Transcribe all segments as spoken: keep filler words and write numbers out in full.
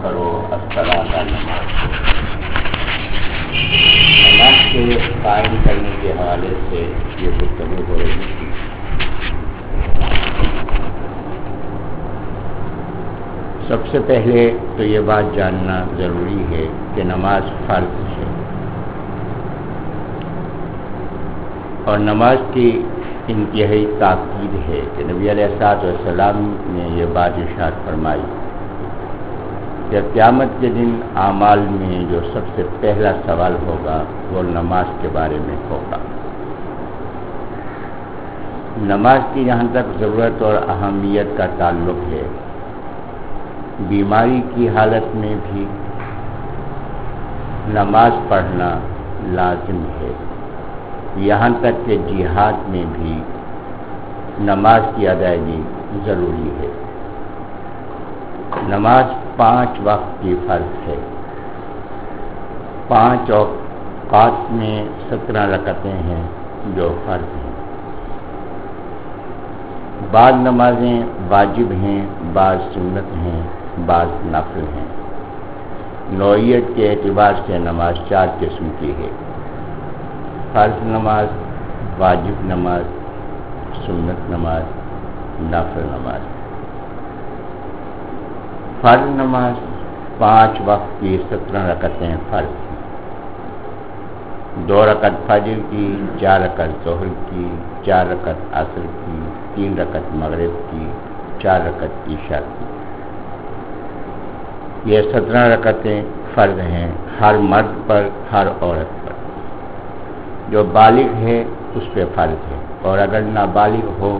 کرو الصلاۃ نماز نماز کے قائم کرنے کے حوالے سے یہ گفتگو ہو رہی تھی۔ سب سے پہلے تو یہ بات جاننا ضروری ہے کہ نماز فرض ہے، اور نماز کی انتہائی تاکید ہے کہ نبی علیہ الصلوۃ والسلام نے یہ بات ارشاد فرمائی کہ قیامت کے دن اعمال میں جو سب سے پہلا سوال ہوگا وہ نماز کے بارے میں ہوگا۔ نماز کی جہاں تک ضرورت اور اہمیت کا تعلق ہے، بیماری کی حالت میں بھی نماز پڑھنا لازم ہے، یہاں تک کہ جہاد میں بھی نماز کی ادائیگی ضروری ہے۔ نماز پانچ وقت کی فرض ہے، پانچ اوقات میں سترہ رکعتیں ہیں جو فرض ہیں۔ بعض نمازیں واجب ہیں، بعض سنت ہیں، بعض نفل ہیں۔ نوعیت کے اعتبار سے نماز چار قسم کی ہے: فرض نماز، واجب نماز، سنت نماز، نفل نماز۔ فرض نماز پانچ وقت کی سترہ رکعتیں فرض ہیں، دو رکعت فجر کی، چار رکعت ظہر کی، چار رکعت عصر کی، تین رکعت مغرب کی، چار رکعت عشاء کی۔ یہ سترہ رکعتیں فرض ہیں ہر مرد پر، ہر عورت پر۔ جو بالغ ہے اس پہ فرض ہے، اور اگر نابالغ ہو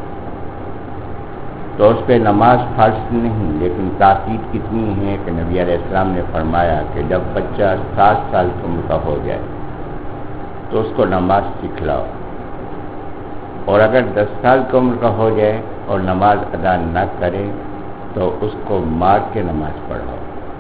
تو اس پہ نماز فرض نہیں، لیکن تاکید کتنی ہے کہ نبی علیہ السلام نے فرمایا کہ جب بچہ سات سال کی عمر کا ہو جائے تو اس کو نماز سکھلاؤ، اور اگر دس سال کی عمر کا ہو جائے اور نماز ادا نہ کرے تو اس کو مار کے نماز پڑھاؤ۔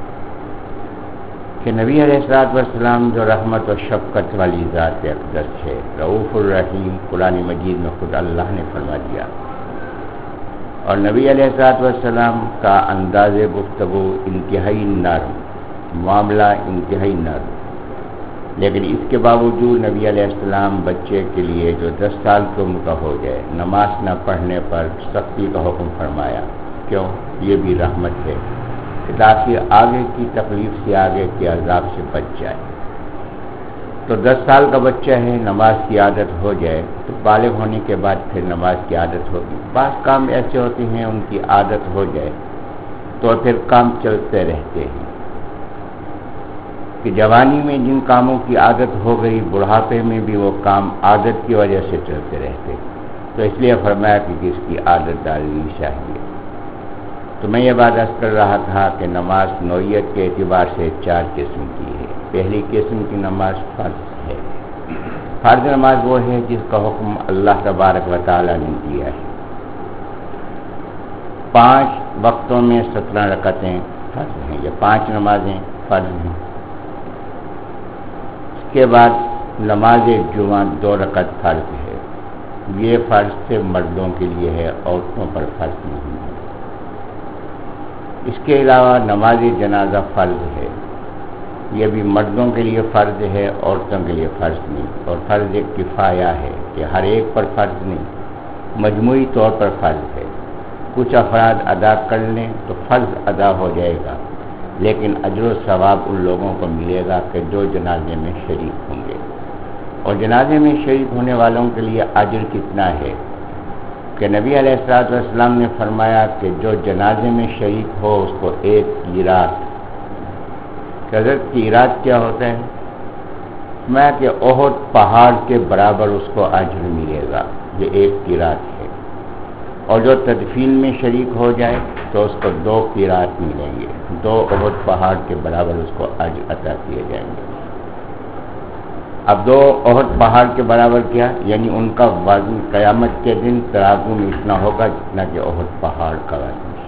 کہ نبی علیہ الصلوۃ والسلام جو رحمت و شفقت والی ذات اقدس ہے، رؤوف الرحیم، قرآن مجید میں خود اللہ نے فرما دیا، اور نبی علیہ الصلوۃ والسلام کا انداز گفتگو انتہائی نرم، معاملہ انتہائی نرم، لیکن اس کے باوجود نبی علیہ السلام بچے کے لیے جو دس سال کی عمر کا ہو جائے نماز نہ پڑھنے پر سختی کا حکم فرمایا۔ کیوں؟ یہ بھی رحمت ہے تاکہ آگے کی تکلیف سے، آگے کے عذاب سے بچ جائے۔ تو دس سال کا بچہ ہے، نماز کی عادت ہو جائے تو بالغ ہونے کے بعد پھر نماز کی عادت ہوگی۔ بعض کام ایسے ہوتے ہیں ان کی عادت ہو جائے تو پھر کام چلتے رہتے ہیں، کہ جوانی میں جن کاموں کی عادت ہو گئی بڑھاپے میں بھی وہ کام عادت کی وجہ سے چلتے رہتے، تو اس لیے فرمایا کہ اس کی عادت ڈالنی چاہیے۔ تو میں یہ بات عرض کر رہا تھا کہ نماز نوعیت کے اعتبار سے چار قسم کی ہے۔ پہلی قسم کی نماز فرض ہے۔ فرض نماز وہ ہے جس کا حکم اللہ تبارک و تعالیٰ نے دیا ہے۔ پانچ وقتوں میں سترہ رکعتیں فرض ہیں، یہ پانچ نمازیں فرض ہیں۔ اس کے بعد نماز جمعہ دو رکعت فرض ہے، یہ فرض صرف مردوں کے لیے ہے، عورتوں پر فرض نہیں ہے۔ اس کے علاوہ نماز جنازہ فرض ہے، یہ بھی مردوں کے لیے فرض ہے، عورتوں کے لیے فرض نہیں، اور فرض ایک کفایہ ہے کہ ہر ایک پر فرض نہیں، مجموعی طور پر فرض ہے۔ کچھ افراد ادا کر لیں تو فرض ادا ہو جائے گا، لیکن اجر و ثواب ان لوگوں کو ملے گا کہ جو جنازے میں شریک ہوں گے۔ اور جنازے میں شریک ہونے والوں کے لیے اجر کتنا ہے کہ نبی علیہ الصلوۃ والسلام نے فرمایا کہ جو جنازے میں شریک ہو اس کو ایک قیراط، حضرت قیراط کیا ہوتا ہے؟ میں کہ احد پہاڑ کے برابر اس کو اجر ملے گا، یہ ایک قیراط ہے۔ اور جو تدفین میں شریک ہو جائے تو اس کو دو قیراط ملیں گے، دو احد پہاڑ کے برابر اس کو اجر عطا کیے جائیں گے۔ اب دو احد پہاڑ کے برابر کیا؟ یعنی ان کا وزن قیامت کے دن ترازو میں اتنا ہوگا جتنا کہ احد پہاڑ کا وزن ہے۔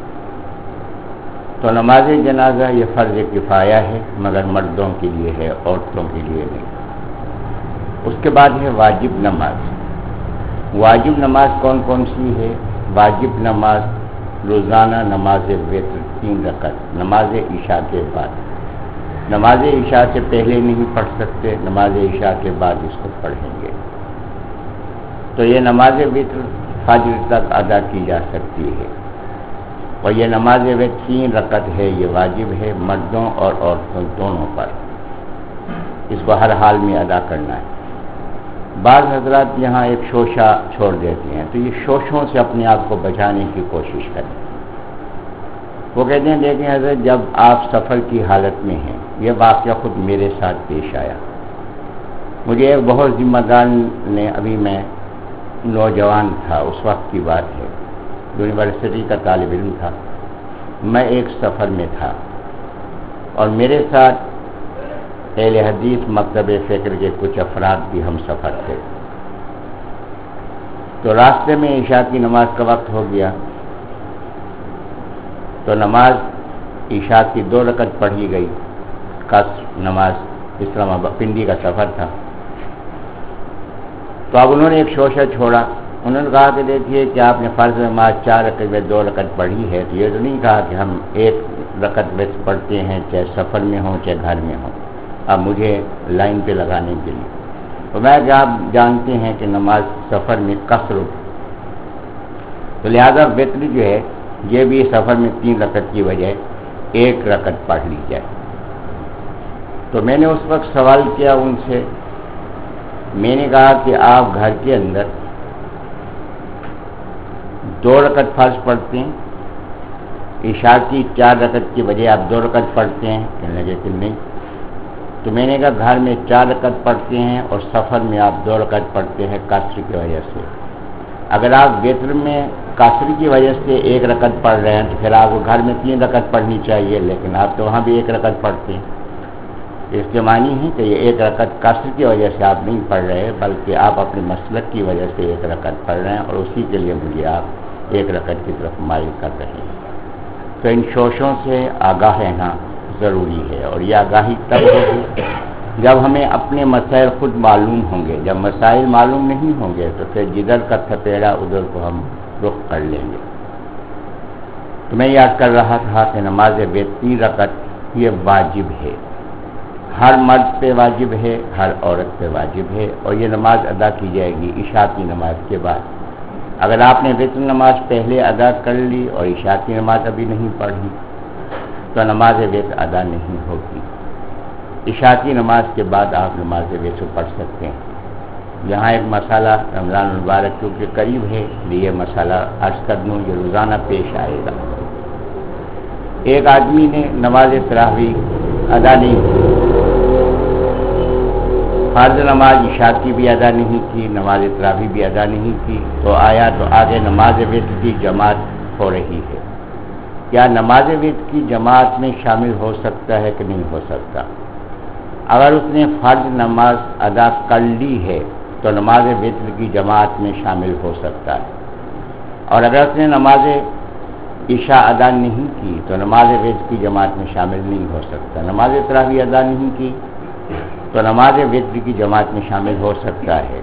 تو نماز جنازہ یہ فرض کفایہ ہے، مگر مردوں کے لیے ہے، عورتوں کے لیے نہیں۔ اس کے بعد ہے واجب نماز۔ واجب نماز کون کون سی ہے؟ واجب نماز روزانہ نماز وتر تین رکعت نماز عشاء کے بعد. نماز عشاء سے پہلے نہیں پڑھ سکتے، نماز عشاء کے بعد اس کو پڑھیں گے. تو یہ نماز وتر فجر تک ادا کی جا سکتی ہے، اور یہ نماز وتر تین رکعت ہے، یہ واجب ہے مردوں اور عورتوں دونوں پر. اس کو ہر حال میں ادا کرنا ہے. بعض حضرات یہاں ایک شوشہ چھوڑ دیتے ہیں، تو یہ شوشوں سے اپنے آپ کو بچانے کی کوشش کریں. وہ کہتے ہیں دیکھیں حضرت، جب آپ سفر کی حالت میں ہیں، یہ واقعہ خود میرے ساتھ پیش آیا. مجھے ایک بہت ذمہ دار نے، ابھی میں نوجوان تھا، اس وقت کی بات ہے، یونیورسٹی کا طالب علم تھا. میں ایک سفر میں تھا اور میرے ساتھ اہل حدیث مکتب فکر کے کچھ افراد بھی ہم سفر تھے. تو راستے میں عشاء کی نماز کا وقت ہو گیا، تو نماز عشاء کی دو رکعت پڑھی گئی. قصر نماز، اسلام آباد پنڈی کا سفر تھا. تو اب انہوں نے ایک شوشہ چھوڑا. انہوں نے کہا کہ دیکھیے کہ آپ نے فرض نماز چار رکعت میں دو رکعت پڑھی ہے، تو یہ تو نہیں کہا کہ ہم ایک رکعت میں پڑھتے ہیں چاہے سفر میں ہوں چاہے گھر میں ہوں. اب مجھے لائن پہ لگانے کے لیے تو میں کہ آپ جانتے ہیں کہ نماز سفر میں قصر، تو لہذا وتر جو ہے یہ بھی سفر میں تین رکعت کی وجہ ایک رکعت پڑھ لی جائے. تو میں نے اس وقت سوال کیا ان سے، میں نے کہا کہ آپ گھر کے اندر دو رکعت فرض پڑھتے ہیں، عشاء کی چار رکعت کی وجہ آپ دو رکعت پڑھتے ہیں؟ کہنے لگے کہ نہیں. تو میں نے کہا گھر میں چار رکعت پڑھتے ہیں اور سفر میں آپ دو رکعت پڑھتے ہیں قصر کی وجہ سے. اگر آپ وتر میں قصر کی وجہ سے ایک رکعت پڑھ رہے ہیں تو پھر آپ کو گھر میں تین رکعت پڑھنی چاہیے، لیکن آپ تو وہاں بھی ایک رکعت پڑھتے ہیں. اس کے معنی ہے کہ یہ ایک رکعت قصر کی وجہ سے آپ نہیں پڑھ رہے، بلکہ آپ اپنے مسلک کی وجہ سے ایک رکعت پڑھ رہے ہیں، اور اسی کے لیے مجھے آپ ایک رکعت کی طرف مائل کر رہے ہیں. تو ان شوشوں سے آگاہ رہنا ضروری ہے، اور یہ آگاہی تب ہوگی جب ہمیں اپنے مسائل خود معلوم ہوں گے. جب مسائل معلوم نہیں ہوں گے تو پھر جدھر کا تھپیڑا ادھر کو ہم رخ کر لیں گے. تو میں یاد کر رہا تھا کہ نماز وتر تین رکعت یہ واجب ہے، ہر مرد پہ واجب ہے، ہر عورت پہ واجب ہے، اور یہ نماز ادا کی جائے گی عشاء کی نماز کے بعد. اگر آپ نے وتر نماز پہلے ادا کر لی اور عشاء کی نماز ابھی نہیں پڑھی تو نماز وتر ادا نہیں ہوگی. عشاء کی نماز کے بعد آپ نماز وتر پڑھ سکتے ہیں. یہاں ایک مسئلہ رمضان المبارک کیونکہ قریب ہے، یہ مسئلہ عرض کر دوں، یہ روزانہ پیش آئے گا. ایک آدمی نے نماز تراویح ادا نہیں کی، فرض نماز عشاء کی بھی ادا نہیں کی، نماز تراویح بھی ادا نہیں کی، تو آیا تو آگے نماز وتر کی جماعت ہو رہی ہے. کیا نماز وتر کی جماعت میں شامل ہو سکتا ہے کہ نہیں ہو سکتا؟ اگر اس نے فرض نماز ادا کر لی ہے تو نماز وتر کی جماعت میں شامل ہو سکتا ہے، اور اگر اس نے نماز عشاء ادا نہیں کی تو نماز وتر کی جماعت میں شامل نہیں ہو سکتا. نماز تراویح ادا نہیں کی تو نماز وتر کی جماعت میں شامل ہو سکتا ہے.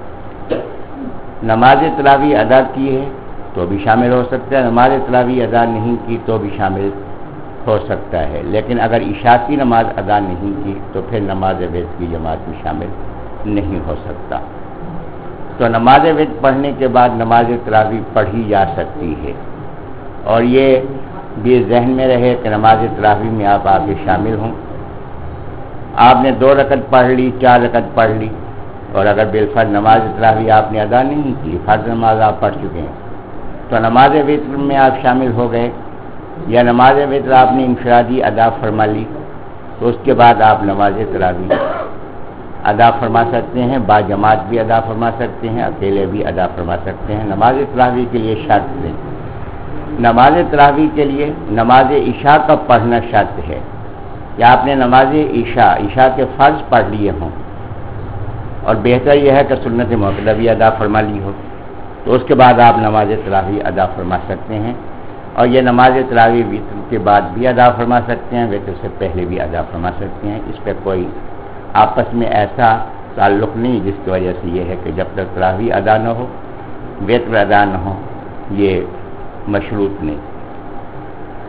نماز تراویح ادا کی ہے تو بھی شامل ہو سکتا ہے، نماز تراویح ادا نہیں کی تو بھی شامل ہو سکتا ہے. لیکن اگر عشاء کی نماز ادا نہیں کی تو پھر نماز وتر کی جماعت میں شامل نہیں ہو سکتا. تو نماز وتر پڑھنے کے بعد نماز تراویح پڑھی جا سکتی ہے، اور یہ بھی ذہن میں رہے کہ نماز تراویح میں آپ آگے شامل ہوں. آپ نے دو رکعت پڑھ لی، چار رکعت پڑھ لی، اور اگر بالفرض نماز تراویح آپ نے ادا نہیں کی، فرض نماز آپ پڑھ چکے ہیں، تو نماز وتر میں آپ شامل ہو گئے، یا نماز وتر آپ نے انفرادی ادا فرما لی، تو اس کے بعد آپ نماز تراویح ادا فرما سکتے ہیں، با جماعت بھی ادا فرما سکتے ہیں، اکیلے بھی ادا فرما سکتے ہیں. نماز تراویح کے لیے شرط نہیں، نماز تراویح کے لیے نماز عشاء کا پڑھنا شرط ہے کہ آپ نے نماز عشاء عشاء کے فرض پڑھ لیے ہوں، اور بہتر یہ ہے کہ سنت مؤکدہ بھی ادا فرما لی ہو، تو اس کے بعد آپ نماز تراویح ادا فرما سکتے ہیں. اور یہ نماز تراویح وتر کے بعد بھی ادا فرما سکتے ہیں، وتر سے پہلے بھی ادا فرما سکتے ہیں. اس پہ کوئی آپس میں ایسا تعلق نہیں جس کی وجہ سے یہ ہے کہ جب تک تراویح ادا نہ ہو وتر ادا نہ ہو، یہ مشروط نہیں.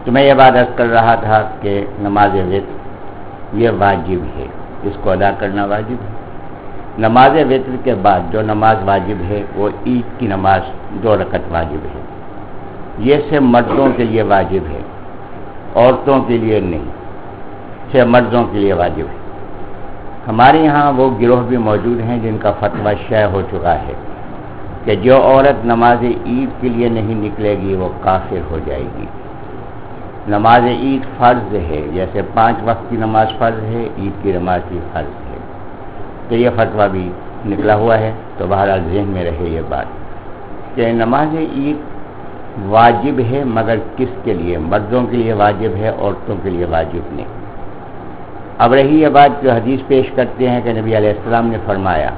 تو میں یہ بات عرض کر رہا تھا کہ نماز وتر یہ واجب ہے، اس کو ادا کرنا واجب ہے۔ نماز وتر کے بعد جو نماز واجب ہے وہ عید کی نماز دو رکعت واجب ہے، یہ صرف مردوں کے لیے واجب ہے، عورتوں کے لیے نہیں، صرف مردوں کے لیے واجب ہے۔ ہمارے یہاں وہ گروہ بھی موجود ہیں جن کا فتویٰ شائع ہو چکا ہے کہ جو عورت نماز عید کے لیے نہیں نکلے گی وہ کافر ہو جائے گی۔ نماز عید فرض ہے، جیسے پانچ وقت کی نماز فرض ہے، عید کی نماز بھی فرض ہے۔ تو یہ فتویٰ بھی نکلا ہوا ہے، تو بہرحال ذہن میں رہے یہ بات کہ نماز عید واجب ہے، مگر کس کے لیے؟ مردوں کے لیے واجب ہے، عورتوں کے لیے واجب نہیں۔ اب رہی یہ بات جو حدیث پیش کرتے ہیں کہ نبی علیہ السلام نے فرمایا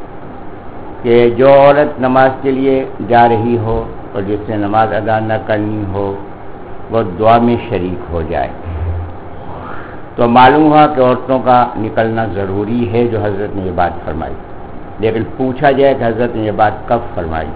کہ جو عورت نماز کے لیے جا رہی ہو اور جس نے نماز ادا نہ کرنی ہو وہ دعا میں شریک ہو جائے، تو معلوم ہوا کہ عورتوں کا نکلنا ضروری ہے جو حضرت نے یہ بات فرمائی۔ لیکن پوچھا جائے کہ حضرت نے یہ بات کب فرمائی؟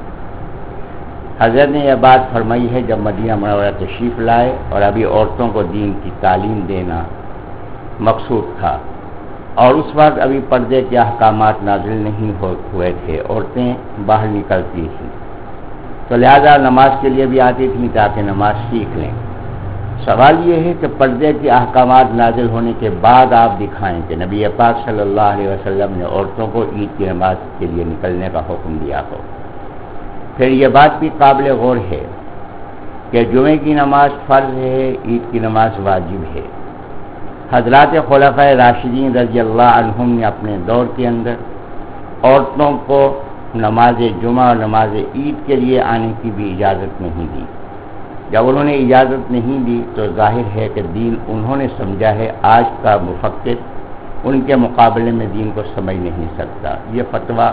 حضرت نے یہ بات فرمائی ہے جب مدینہ منورہ تشریف لائے اور ابھی عورتوں کو دین کی تعلیم دینا مقصود تھا، اور اس وقت ابھی پردے کے احکامات نازل نہیں ہوئے تھے، عورتیں باہر نکلتی تھیں، تو لہذا نماز کے لیے بھی آتی تھیں تاکہ نماز سیکھ لیں۔ سوال یہ ہے کہ پردے کے احکامات نازل ہونے کے بعد آپ دکھائیں کہ نبی پاک صلی اللہ علیہ وسلم نے عورتوں کو عید کی نماز کے لیے نکلنے کا حکم دیا ہو۔ پھر یہ بات بھی قابل غور ہے کہ جمعے کی نماز فرض ہے، عید کی نماز واجب ہے۔ حضرات خلفائے راشدین رضی اللہ عنہم نے اپنے دور کے اندر عورتوں کو نماز جمعہ اور نماز عید کے لیے آنے کی بھی اجازت نہیں دی۔ جب انہوں نے اجازت نہیں دی تو ظاہر ہے کہ دین انہوں نے سمجھا ہے، آج کا مفکر ان کے مقابلے میں دین کو سمجھ نہیں سکتا۔ یہ فتویٰ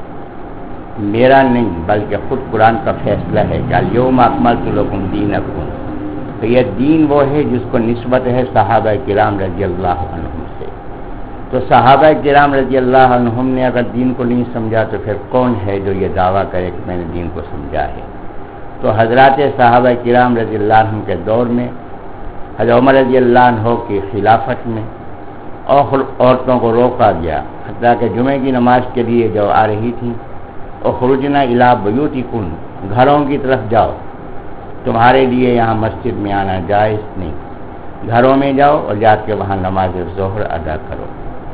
میرا نہیں بلکہ خود قرآن کا فیصلہ ہے کہ الیوم اکملت لکم دینکم، تو یہ دین وہ ہے جس کو نسبت ہے صحابہ کرام رضی اللہ عنہم سے۔ تو صحابہ کرام رضی اللہ عنہم نے اگر دین کو نہیں سمجھا تو پھر کون ہے جو یہ دعویٰ کرے کہ میں نے دین کو سمجھا ہے؟ تو حضرات صحابہ کرام رضی اللہ عنہ کے دور میں، حضرت عمر رضی اللہ عنہ کی خلافت میں اور عورتوں کو روکا گیا، حتیٰ کہ جمعے کی نماز کے لیے جو آ رہی تھیں، اخرجنا الی بیوتکن، گھروں کی طرف جاؤ، تمہارے لیے یہاں مسجد میں آنا جائز نہیں، گھروں میں جاؤ اور جا کے وہاں نماز ظہر ادا کرو۔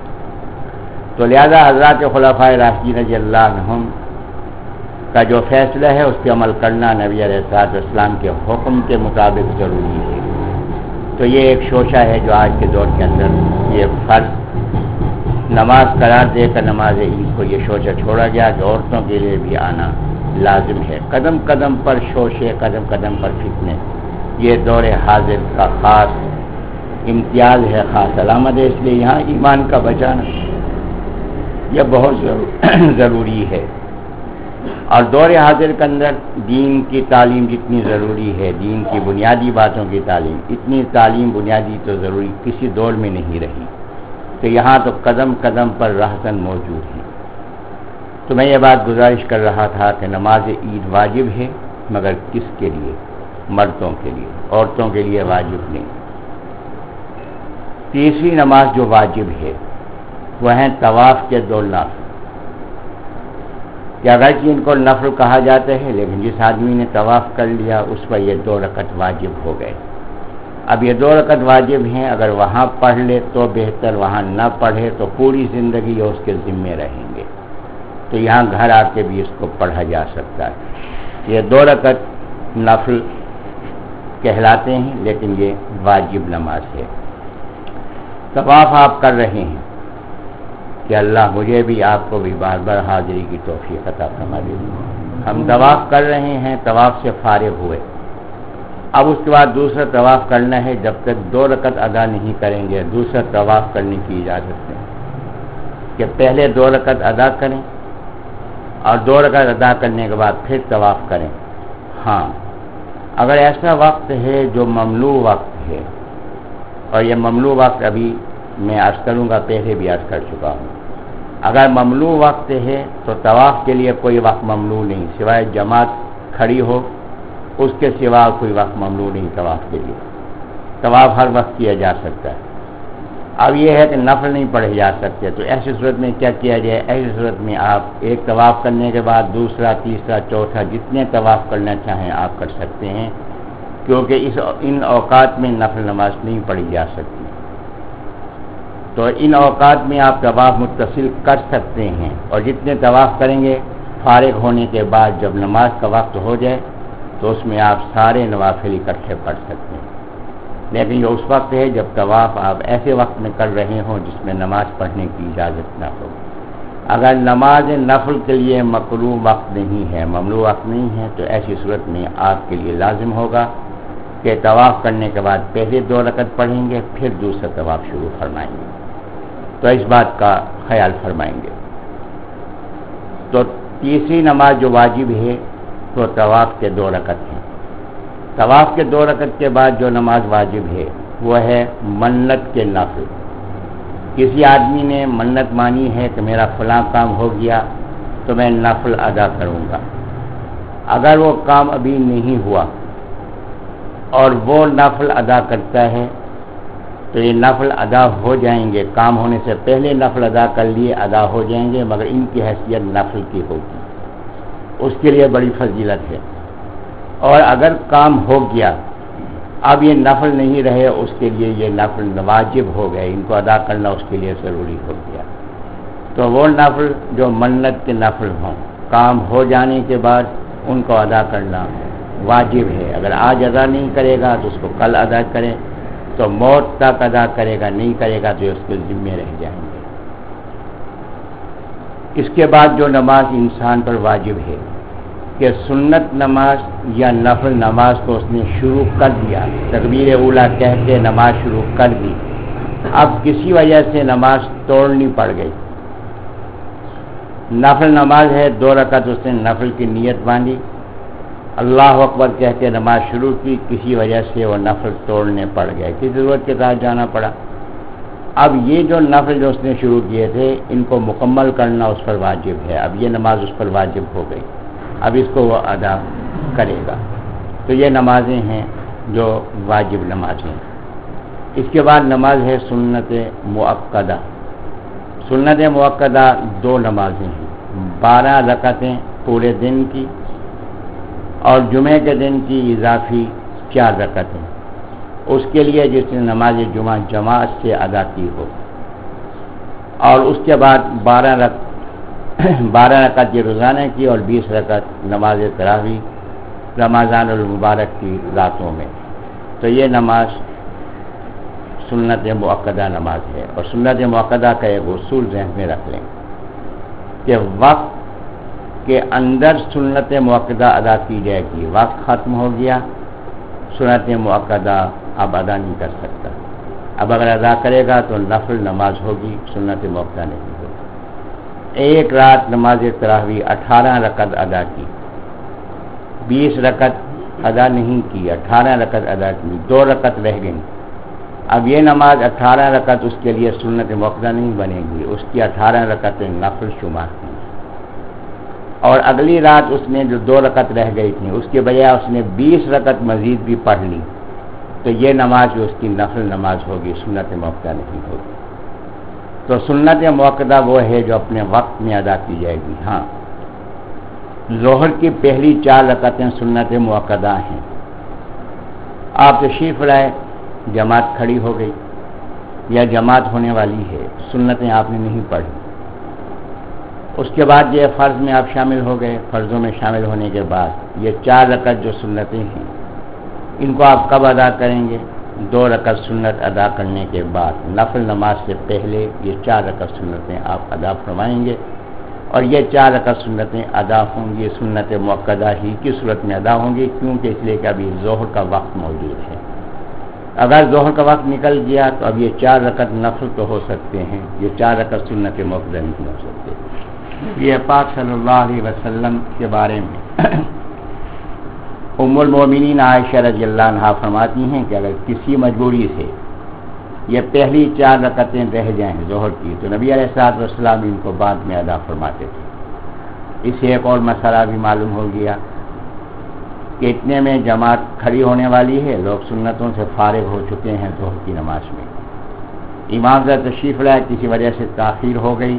تو لہذا حضرات خلفائے راشدین رضی اللہ عنہم کا جو فیصلہ ہے اس پہ عمل کرنا نبی علیہ الصلوۃ والسلام کے حکم کے مطابق ضروری ہے۔ تو یہ ایک شوشہ ہے جو آج کے دور کے اندر یہ فرض نماز قرار دے کر نماز عید کو یہ شوشہ چھوڑا گیا کہ عورتوں کے لیے بھی آنا لازم ہے۔ قدم قدم پر شوشے، قدم قدم پر فتنے، یہ دور حاضر کا خاص امتیاز ہے، خاص علامت ہے، اس لیے یہاں ایمان کا بچانا یہ بہت ضروری ہے۔ اور دور حاضر کے اندر دین کی تعلیم جتنی ضروری ہے، دین کی بنیادی باتوں کی تعلیم، اتنی تعلیم بنیادی تو ضروری کسی دور میں نہیں رہی، تو یہاں تو قدم قدم پر راہزن موجود ہیں۔ تو میں یہ بات گزارش کر رہا تھا کہ نماز عید واجب ہے، مگر کس کے لیے؟ مردوں کے لیے، عورتوں کے لیے واجب نہیں۔ تیسری نماز جو واجب ہے وہ ہیں طواف کے دو نفل، کہ اگرچہ ان کو نفل کہا جاتا ہے لیکن جس آدمی نے طواف کر لیا اس پر یہ دو رکعت واجب ہو گئے۔ اب یہ دو رکعت واجب ہیں، اگر وہاں پڑھ لے تو بہتر، وہاں نہ پڑھے تو پوری زندگی یہ اس کے ذمے رہیں گے، تو یہاں گھر آ کے بھی اس کو پڑھا جا سکتا ہے۔ یہ دو رکعت نفل کہلاتے ہیں لیکن یہ واجب نماز ہے۔ طواف آپ کر رہے ہیں کہ اللہ مجھے بھی آپ کو بھی بار بار حاضری کی توفیق عطا فرما دے۔ ہم طواف کر رہے ہیں، طواف سے فارغ ہوئے، اب اس کے بعد دوسرا طواف کرنا ہے، جب تک دو رکعت ادا نہیں کریں گے دوسرا طواف کرنے کی اجازت نہیں، کہ پہلے دو رکعت ادا کریں اور دو رکعت ادا کرنے کے بعد پھر طواف کریں۔ ہاں، اگر ایسا وقت ہے جو ممنوع وقت ہے، اور یہ ممنوع وقت ابھی میں عرض کروں گا، پہلے بھی عرض کر چکا ہوں، اگر ممنوع وقت ہے تو طواف کے لیے کوئی وقت ممنوع نہیں، سوائے جماعت کھڑی ہو اس کے سوا کوئی وقت ممنوع نہیں طواف کے لیے۔ طواف ہر وقت کیا جا سکتا ہے. اب یہ ہے کہ نفل نہیں پڑھے جا سکتے، تو ایسی صورت میں کیا کیا جائے؟ ایسی صورت میں آپ ایک طواف کرنے کے بعد دوسرا، تیسرا، چوتھا، جتنے طواف کرنا چاہیں آپ کر سکتے ہیں، کیونکہ اس ان اوقات میں نفل نماز نہیں پڑھی جا سکتی. تو ان اوقات میں آپ طواف متصل کر سکتے ہیں، اور جتنے طواف کریں گے فارغ ہونے کے بعد جب نماز کا وقت ہو جائے تو اس میں آپ سارے نوافل اکٹھے پڑھ سکتے ہیں. لیکن یہ اس وقت ہے جب طواف آپ ایسے وقت میں کر رہے ہوں جس میں نماز پڑھنے کی اجازت نہ ہو. اگر نماز نفل کے لیے مکروہ وقت نہیں ہے، ممنوع وقت نہیں ہے، تو ایسی صورت میں آپ کے لیے لازم ہوگا کہ طواف کرنے کے بعد پہلے دو رکعت پڑھیں گے، پھر دوسرا طواف شروع فرمائیں گے. تو اس بات کا خیال فرمائیں گے. تو تیسری نماز جو واجب ہے تو طواف کے دو رکعت ہیں. طواف کے دو رکعت کے بعد جو نماز واجب ہے وہ ہے منت کے نفل. کسی آدمی نے منت مانی ہے کہ میرا فلاں کام ہو گیا تو میں نفل ادا کروں گا. اگر وہ کام ابھی نہیں ہوا اور وہ نفل ادا کرتا ہے تو یہ نفل ادا ہو جائیں گے، کام ہونے سے پہلے نفل ادا کر لیے ادا ہو جائیں گے، مگر ان کی حیثیت نفل کی ہوگی، اس کے لیے بڑی فضیلت ہے. اور اگر کام ہو گیا اب یہ نفل نہیں رہے، اس کے لیے یہ نفل واجب ہو گئے، ان کو ادا کرنا اس کے لیے ضروری ہو گیا. تو وہ نفل جو منت کے نفل ہوں، کام ہو جانے کے بعد ان کو ادا کرنا واجب ہے. اگر آج ادا نہیں کرے گا تو اس کو کل ادا کرے، تو موت تک ادا کرے گا، نہیں کرے گا تو اس کے ذمے رہ جائیں گے. اس کے بعد جو نماز انسان پر واجب ہے کہ سنت نماز یا نفل نماز کو اس نے شروع کر دیا، تکبیر اولیٰ کہہ کے نماز شروع کر دی، اب کسی وجہ سے نماز توڑنی پڑ گئی. نفل نماز ہے، دو رکعت اس نے نفل کی نیت باندھی، اللہ اکبر کہہ کے نماز شروع کی، کسی وجہ سے وہ نفل توڑنے پڑ گئے، کسی ضرورت کے ساتھ جانا پڑا. اب یہ جو نفل جو اس نے شروع کیے تھے ان کو مکمل کرنا اس پر واجب ہے. اب یہ نماز اس پر واجب ہو گئی، اب اس کو وہ ادا کرے گا. تو یہ نمازیں ہیں جو واجب نمازیں ہیں. اس کے بعد نماز ہے سنت مؤکدہ. سنت مؤکدہ دو نمازیں ہیں، بارہ رکعتیں پورے دن کی اور جمعے کے دن کی اضافی چار رکعتیں. اس کے لیے جس نے نماز جمعہ جماعت سے ادا کی ہو، اور اس کے بعد بارہ رک بارہ رکعت یہ روزانہ کی اور بیس رکعت نماز تراویح رمضان المبارک کی راتوں میں. تو یہ نماز سنت مؤکدہ نماز ہے. اور سنت مؤکدہ کا ایک اصول ذہن میں رکھ لیں کہ وقت کے اندر سنت مؤکدہ ادا کی جائے گی. وقت ختم ہو گیا، سنت مؤکدہ اب ادا نہیں کر سکتا. اب اگر ادا کرے گا تو نفل نماز ہوگی، سنت مؤکدہ نہیں ہوگی. ایک رات نماز تراویح اٹھارہ رکعت ادا کی، بیس رکعت ادا نہیں کی، اٹھارہ رکعت ادا کی، دو رکعت رہ گئی. اب یہ نماز اٹھارہ رکعت اس کے لیے سنت مؤکدہ نہیں بنے گی، اس کی اٹھارہ رکعتیں نفل شمار ہیں. اور اگلی رات اس نے جو دو رکعت رہ گئی تھی اس کے بجائے اس نے بیس رکعت مزید بھی پڑھ لی، تو یہ نماز جو اس کی نفل نماز ہوگی، سنت مؤکدہ نہیں ہوگی. تو سنت مؤکدہ وہ ہے جو اپنے وقت میں ادا کی جائے گی. ہاں، ظہر کی پہلی چار رکعتیں سنت مؤکدہ ہیں. آپ تشریف لائے، جماعت کھڑی ہو گئی یا جماعت ہونے والی ہے، سنتیں آپ نے نہیں پڑھی. اس کے بعد یہ فرض میں آپ شامل ہو گئے. فرضوں میں شامل ہونے کے بعد یہ چار رکعت جو سنتیں ہیں ان کو آپ کب ادا کریں گے؟ دو رکعت سنت ادا کرنے کے بعد، نفل نماز سے پہلے یہ چار رکعت سنتیں آپ ادا فرمائیں گے. اور یہ چار رکعت سنتیں ادا ہوں گی سنت مؤکدہ ہی کی صورت میں ادا ہوں گی، کیونکہ اس لیے کہ ابھی ظہر کا وقت موجود ہے. اگر ظہر کا وقت نکل گیا تو اب یہ چار رکعت نفل تو ہو سکتے ہیں، یہ چار رکعت سنت مؤکدہ نہیں ہو سکتے. یہ پاک صلی اللہ علیہ وسلم کے بارے میں ام المومنین عائشہ رضی اللہ عنہا فرماتی ہیں کہ اگر کسی مجبوری سے یہ پہلی چار رکعتیں رہ جائیں ظہر کی تو نبی علیہ الصلوۃ والسلام ان کو بعد میں ادا فرماتے تھے. اس سے ایک اور مسئلہ بھی معلوم ہو گیا کہ اتنے میں جماعت کھڑی ہونے والی ہے، لوگ سنتوں سے فارغ ہو چکے ہیں ظہر کی نماز میں، امام صاحب تشریف لائے، کسی وجہ سے تاخیر ہو گئی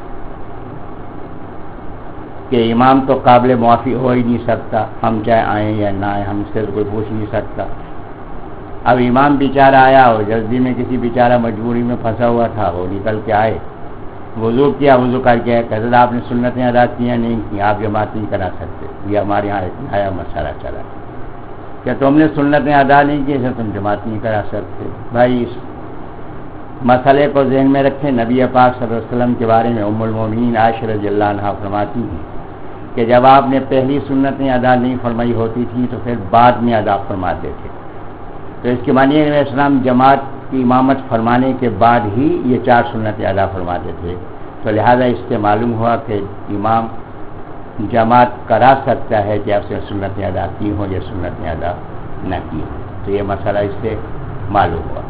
کہ امام تو قابل معافی ہو ہی نہیں سکتا، ہم چاہے آئیں یا نہ آئیں، ہم سے کوئی پوچھ نہیں سکتا۔ اب امام بیچارہ آیا اور جلدی میں کسی بیچارہ مجبوری میں پھنسا ہوا تھا، وہ نکل کے آئے، وضو کیا، وضو کر کے حضرت آپ نے سنتیں ادا کی ہیں نہیں کی، آپ جماعت نہیں کرا سکتے، یہ ہمارے یہاں ایک نیا مسئلہ چلا، کیا تم نے سنتیں ادا نہیں کی اسے تم جماعت نہیں کرا سکتے؟ بھائی اس مسئلے کو ذہن میں رکھیں، نبی پاک صلی اللہ علیہ وسلم کے بارے میں ام المومنین عائشہ رضی اللہ عنہا فرماتی ہیں کہ جب آپ نے پہلی سنتیں ادا نہیں فرمائی ہوتی تھیں تو پھر بعد میں ادا فرماتے تھے، تو اس کے معنی ہے اسلام جماعت کی امامت فرمانے کے بعد ہی یہ چار سنتیں ادا فرماتے تھے، تو لہذا اس سے معلوم ہوا کہ امام جماعت کرا سکتا ہے کہ آپ سے سنتیں ادا کی ہوں یا سنتیں ادا نہ کی ہوں، تو یہ مسئلہ اس سے معلوم ہوا۔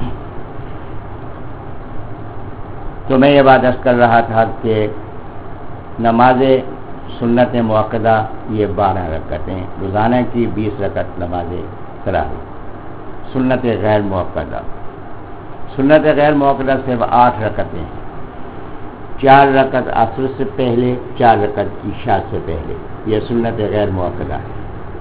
تو میں یہ بات عرض کر رہا تھا کہ نماز سنت موقدہ یہ بارہ رکعتیں، روزانہ کی بیس رکعت نماز تراویح۔ سنت غیر موقدہ، سنت غیر موقدہ صرف آٹھ رکعتیں ہیں، چار رکعت عصر سے پہلے، چار رکعت عشاء سے پہلے، یہ سنت غیر موقدہ ہے۔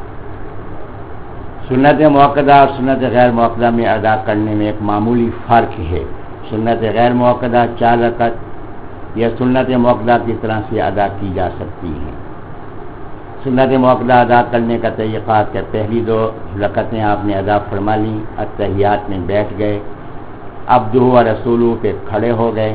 سنت موقدہ اور سنت غیر موقدہ میں ادا کرنے میں ایک معمولی فرق ہے۔ سنت غیر موقدہ چار رکعت یا سنت موقدہ کی طرح سے ادا کی جا سکتی ہیں۔ سنت موقدہ ادا کرنے کا طریقہ کہ پہلی دو رکعتیں آپ نے ادا فرما لیں، اتحیات میں بیٹھ گئے، عبدہ و رسولہ پہ کھڑے ہو گئے،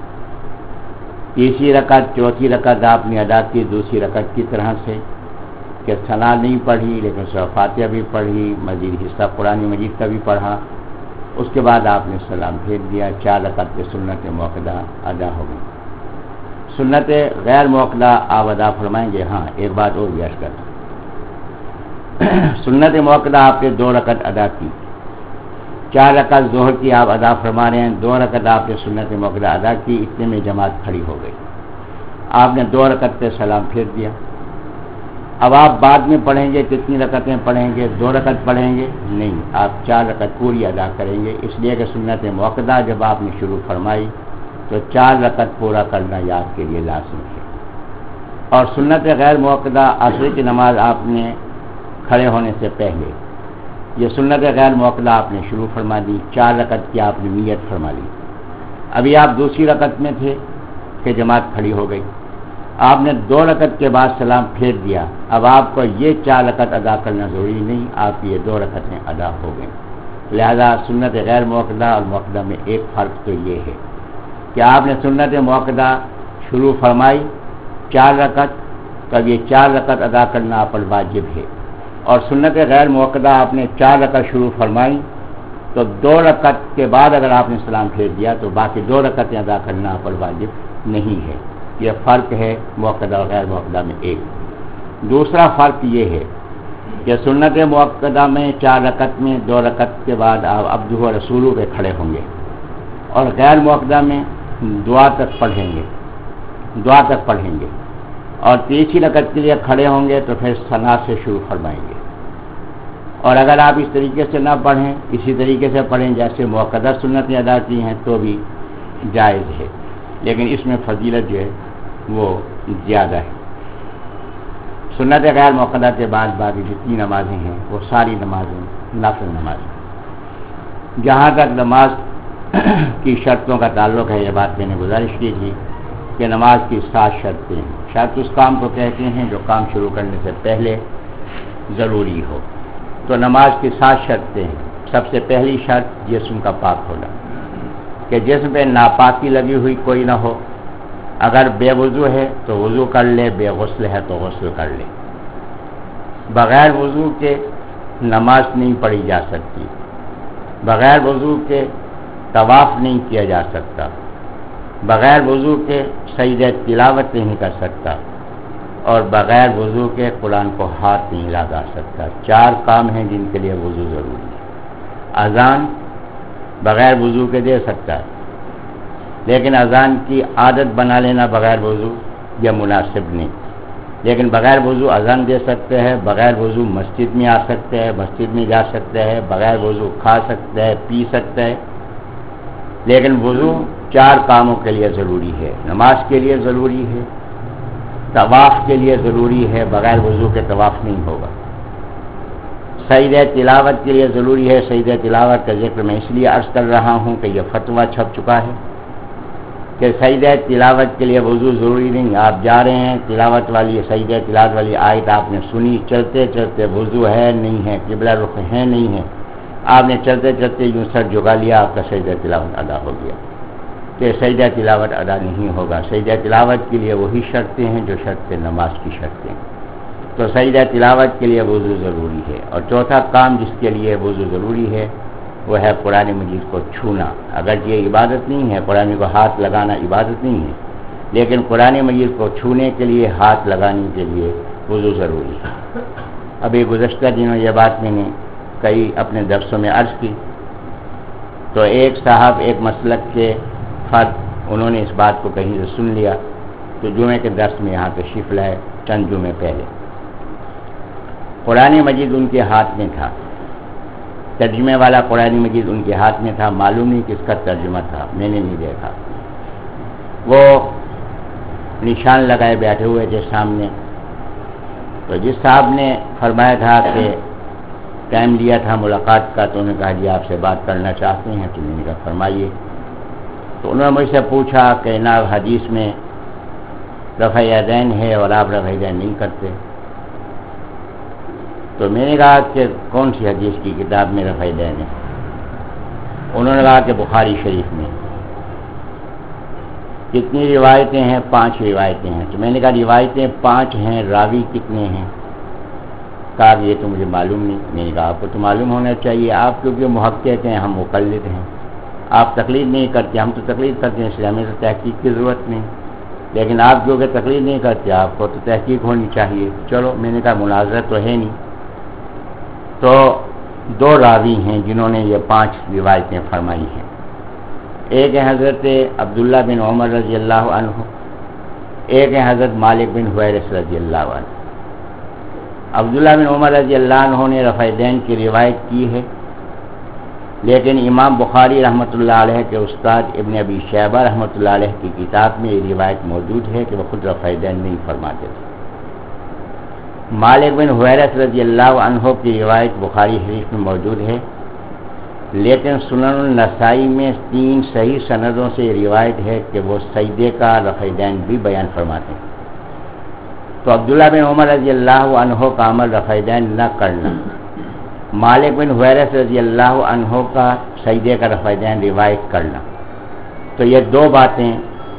تیسری رکعت چوتھی رکعت آپ نے ادا کی دوسری رکعت کی طرح سے کہ ثنا نہیں پڑھی لیکن سورہ فاتحہ بھی پڑھی، مزید حصہ قرآن مجید کا بھی پڑھا، اس کے بعد آپ نے سلام پھیر دیا، چار رکعت کے سنت موقدہ ادا ہو گئی۔ سنت غیر موقدہ آپ ادا فرمائیں گے؟ ہاں ایک بات اور بھی عرض کرتا ہوں، سنت موقدہ آپ نے دو رکعت ادا کی، چار رکعت ظہر کی آپ ادا فرما رہے ہیں، دو رکعت آپ نے سنت موقدہ ادا کی، اتنے میں جماعت کھڑی ہو گئی، آپ نے دو رکعت پہ سلام پھیر دیا۔ اب آپ بعد میں پڑھیں گے کتنی رکعتیں پڑھیں گے؟ دو رکعت پڑھیں گے؟ نہیں، آپ چار رکعت پوری ادا کریں گے، اس لیے کہ سنت موقدہ جب آپ نے شروع فرمائی تو چار رکعت پورا کرنا یاد کے لیے لازم ہے۔ اور سنت غیر موقدہ عصر کی نماز آپ نے کھڑے ہونے سے پہلے، یہ سنت غیر موقدہ آپ نے شروع فرما دی، چار رکعت کی آپ نے نیت فرما لی، ابھی آپ دوسری رکعت میں تھے کہ جماعت کھڑی ہو گئی، آپ نے دو رکعت کے بعد سلام پھیر دیا، اب آپ کو یہ چار رکعت ادا کرنا ضروری نہیں، آپ کی یہ دو رکعتیں ادا ہو گئیں۔ لہذا سنت غیر موقدہ اور موقدہ میں ایک فرق تو یہ ہے کہ آپ نے سنت موقدہ شروع فرمائی چار رکعت، تب یہ چار رکعت ادا کرنا آپ پر واجب ہے، اور سنت غیر موقدہ آپ نے چار رکعت شروع فرمائی تو دو رکعت کے بعد اگر آپ نے سلام پھیر دیا تو باقی دو رکعتیں ادا کرنا آپ پر واجب نہیں ہے۔ یہ فرق ہے موقدہ اور غیر موقدہ میں ایک۔ دوسرا فرق یہ ہے کہ سنت موقدہ میں چار رکعت میں دو رکعت کے بعد آپ عبدہ و رسولہ پہ کھڑے ہوں گے، اور غیر موقدہ میں دعا تک پڑھیں گے، دعا تک پڑھیں گے، اور تیسری رکعت کے لیے کھڑے ہوں گے تو پھر ثنا سے شروع فرمائیں گے، اور اگر آپ اس طریقے سے نہ پڑھیں، اسی طریقے سے پڑھیں جیسے موقدہ سنتیں ادا کی ہیں تو بھی جائز ہے، لیکن اس میں فضیلت جو ہے وہ زیادہ ہے۔ سنت غیر موقدہ کے بعد باقی جتنی نمازیں ہیں وہ ساری نمازیں نفل نمازیں۔ جہاں تک نماز کی شرطوں کا تعلق ہے، یہ بات میں نے گزارش کی تھی کہ نماز کی سات شرطیں ہیں۔ شرط اس کام کو کہتے ہیں جو کام شروع کرنے سے پہلے ضروری ہو، تو نماز کی سات شرطیں ہیں۔ سب سے پہلی شرط جسم کا پاک ہونا، کہ جسم پہ ناپاکی لگی ہوئی کوئی نہ ہو، اگر بے وضو ہے تو وضو کر لے، بے غسل ہے تو غسل کر لے۔ بغیر وضو کے نماز نہیں پڑھی جا سکتی، بغیر وضو کے طواف نہیں کیا جا سکتا، بغیر وضو کے سجدہ تلاوت نہیں کر سکتا، اور بغیر وضو کے قرآن کو ہاتھ نہیں لگا سکتا۔ چار کام ہیں جن کے لیے وضو ضروری ہے۔ اذان بغیر وضو کے دے سکتا ہے، لیکن اذان کی عادت بنا لینا بغیر وضو یہ مناسب نہیں، لیکن بغیر وضو اذان دے سکتے ہیں، بغیر وضو مسجد میں آ سکتے ہیں، مسجد میں جا سکتے ہیں، بغیر وضو کھا سکتے ہیں، پی سکتے ہیں، لیکن وضو چار کاموں کے لیے ضروری ہے۔ نماز کے لیے ضروری ہے، طواف کے لیے ضروری ہے، بغیر وضو کے طواف نہیں ہوگا، سجدہ تلاوت کے لیے ضروری ہے۔ سجدہ تلاوت کا ذکر میں اس لیے عرض کر رہا ہوں کہ یہ فتویٰ چھپ چکا ہے کہ سجدہ تلاوت کے لیے وضو ضروری نہیں۔ آپ جا رہے ہیں، تلاوت والی سجدہ تلاوت والی آیت آپ نے سنی، چلتے چلتے وضو ہے نہیں ہے، قبلہ رخ ہے نہیں ہے، آپ نے چلتے چلتے یوں سر جھکا لیا، آپ کا سجدہ تلاوت ادا ہو گیا، تو سجدہ تلاوت ادا نہیں ہوگا۔ سجدہ تلاوت کے لیے وہی شرطیں ہیں جو شرط نماز کی شرطیں ہیں، تو سجدہ تلاوت کے لیے وضو ضروری ہے۔ اور چوتھا کام جس کے لیے وضو ضروری ہے وہ ہے قرآن مجید کو چھونا۔ اگر یہ عبادت نہیں ہے، قرآن کو ہاتھ لگانا عبادت نہیں ہے، لیکن قرآن مجید کو چھونے کے لیے، ہاتھ لگانے کے لیے وضو ضروری ہے۔ ابھی گزشتہ دنوں یہ بات میں نے کئی اپنے درسوں میں عرض کی، تو ایک صاحب ایک مسلک کے فرد، انہوں نے اس بات کو کہیں سے سن لیا، تو جمعے کے درس میں یہاں تشریف لائے چند جمعے پہلے۔ قرآن مجید ان کے ہاتھ میں تھا، ترجمے والا قرآن مجید ان کے ہاتھ میں تھا، معلوم نہیں کس کا ترجمہ تھا، میں نے نہیں دیکھا۔ وہ نشان لگائے بیٹھے ہوئے تھے سامنے، تو جس صاحب نے فرمایا تھا کہ ٹائم لیا تھا ملاقات کا، تو انہوں نے کہا جی آپ سے بات کرنا چاہتے ہیں، تو میں نے کہا فرمائیے۔ تو انہوں نے مجھ سے پوچھا کہ جناب حدیث میں رفع یدین ہے اور آپ رفع یدین نہیں کرتے، تو میں نے کہا کہ کون سی حدیث کی کتاب میں رفع یدین ہے؟ انہوں نے کہا کہ بخاری شریف میں۔ کتنی روایتیں ہیں؟ پانچ روایتیں ہیں۔ تو میں نے کہا روایتیں پانچ ہیں، راوی کتنے ہیں؟ کہا یہ تو مجھے معلوم نہیں۔ میں نے کہا آپ کو تو معلوم ہونا چاہیے، آپ کیونکہ محقق ہیں، ہم مقلد ہیں، آپ تقلید نہیں کرتے، ہم تو تقلید کرتے ہیں، اس لیے ہمیں تو تحقیق کی ضرورت نہیں، لیکن آپ کیونکہ تقلید نہیں کرتے، آپ کو تو تحقیق ہونی چاہیے۔ چلو، میں نے کہا مناظرہ تو ہے نہیں۔ تو دو راوی ہیں جنہوں نے یہ پانچ روایتیں فرمائی ہیں، ایک ہے حضرت عبداللہ بن عمر رضی اللہ عنہ، ایک ہے حضرت مالک بن حویرث رضی اللہ عنہ۔ عبداللہ بن عمر رضی اللہ عنہ نے رفع یدین کی روایت کی ہے، لیکن امام بخاری رحمۃ اللہ علیہ کے استاد ابن ابی شیبہ رحمۃ اللہ علیہ کی کتاب میں یہ روایت موجود ہے کہ وہ خود رفع یدین نہیں فرماتے تھے۔ مالک بن حویرث رضی اللہ عنہ کی روایت بخاری شریف میں موجود ہے، لیکن سنن النسائی میں تین صحیح سندوں سے روایت ہے کہ وہ سجدے کا رفع یدین بھی بیان فرماتے ہیں۔ تو عبداللہ بن عمر رضی اللہ عنہ کا عمل رفع یدین نہ کرنا، مالک بن حویرث رضی اللہ عنہ کا سجدے کا رفع یدین روایت کرنا، تو یہ دو باتیں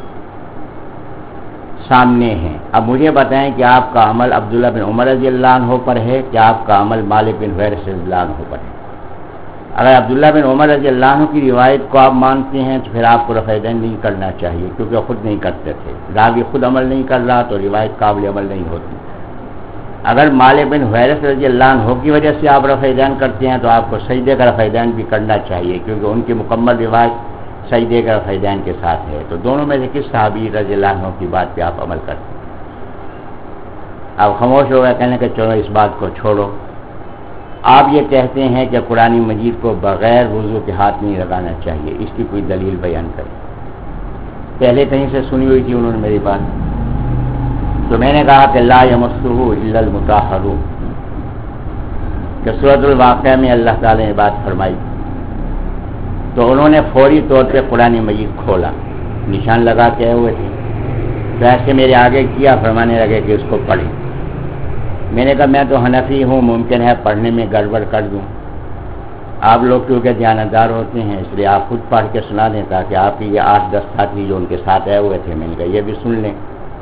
سامنے ہیں۔ اب مجھے بتائیں کہ آپ کا عمل عبداللہ بن عمر رضی اللہ عنہ پر ہے کہ آپ کا عمل مالک بن حویرث رضی اللہ عنہ پر ہے؟ اگر عبداللہ بن عمر رضی اللہ عنہ کی روایت کو آپ مانتے ہیں تو پھر آپ کو رفع یدین نہیں کرنا چاہیے، کیونکہ وہ خود نہیں کرتے تھے، راوی خود عمل نہیں کر رہا تو روایت قابل عمل نہیں ہوتی۔ اگر مالک بن حویرث رضی اللہ عنہ کی وجہ سے آپ رفع یدین کرتے ہیں تو آپ کو سجدے کا رفع یدین بھی کرنا چاہیے، کیونکہ ان کی مکمل روایت سجدے کا رفع یدین کے ساتھ ہے۔ تو دونوں میں سے کس صحابی رضی اللہ عنہ کی بات پہ آپ عمل کرتے ہیں؟ آپ خاموش ہو گئے، کہنے کہ چلو اس بات کو چھوڑو، آپ یہ کہتے ہیں کہ قرآن مجید کو بغیر وضو کے ہاتھ نہیں لگانا چاہیے، اس کی کوئی دلیل بیان کریں۔ پہلے کہیں سے سنی ہوئی تھی انہوں نے میری بات، تو میں نے کہا کہ لا یمسہ الا المطہرون، کہ سورۃ الواقعہ میں اللہ تعالی نے بات فرمائی، تو انہوں نے فوری طور پہ قرآن مجید کھولا، نشان لگا کے ہوئے تھے، تو ایسے میرے آگے کیا، فرمانے لگے کہ اس کو پڑھیں۔ میں نے کہا میں تو حنفی ہوں، ممکن ہے پڑھنے میں گڑبڑ کر دوں، آپ لوگ کیونکہ دیانتدار ہوتے ہیں اس لیے آپ خود پڑھ کے سنا دیں تاکہ آپ کی یہ آٹھ دس ساتھی جو ان کے ساتھ آئے ہوئے تھے، میں نے کہا یہ بھی سن لیں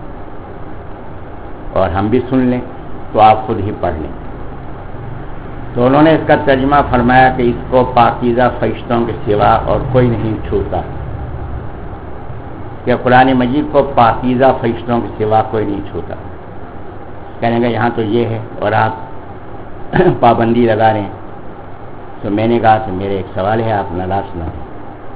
اور ہم بھی سن لیں، تو آپ خود ہی پڑھ لیں۔ تو انہوں نے اس کا ترجمہ فرمایا کہ اس کو پاکیزہ فرشتوں کے سوا اور کوئی نہیں چھوتا، کہ قرآن مجید کو پاکیزہ فرشتوں کے سوا کوئی نہیں چھوتا۔ کہنے کا یہاں تو یہ ہے اور آپ پابندی لگا رہے ہیں، تو میں نے کہا کہ میرے ایک سوال ہے، آپ ناراض نہ ہوں،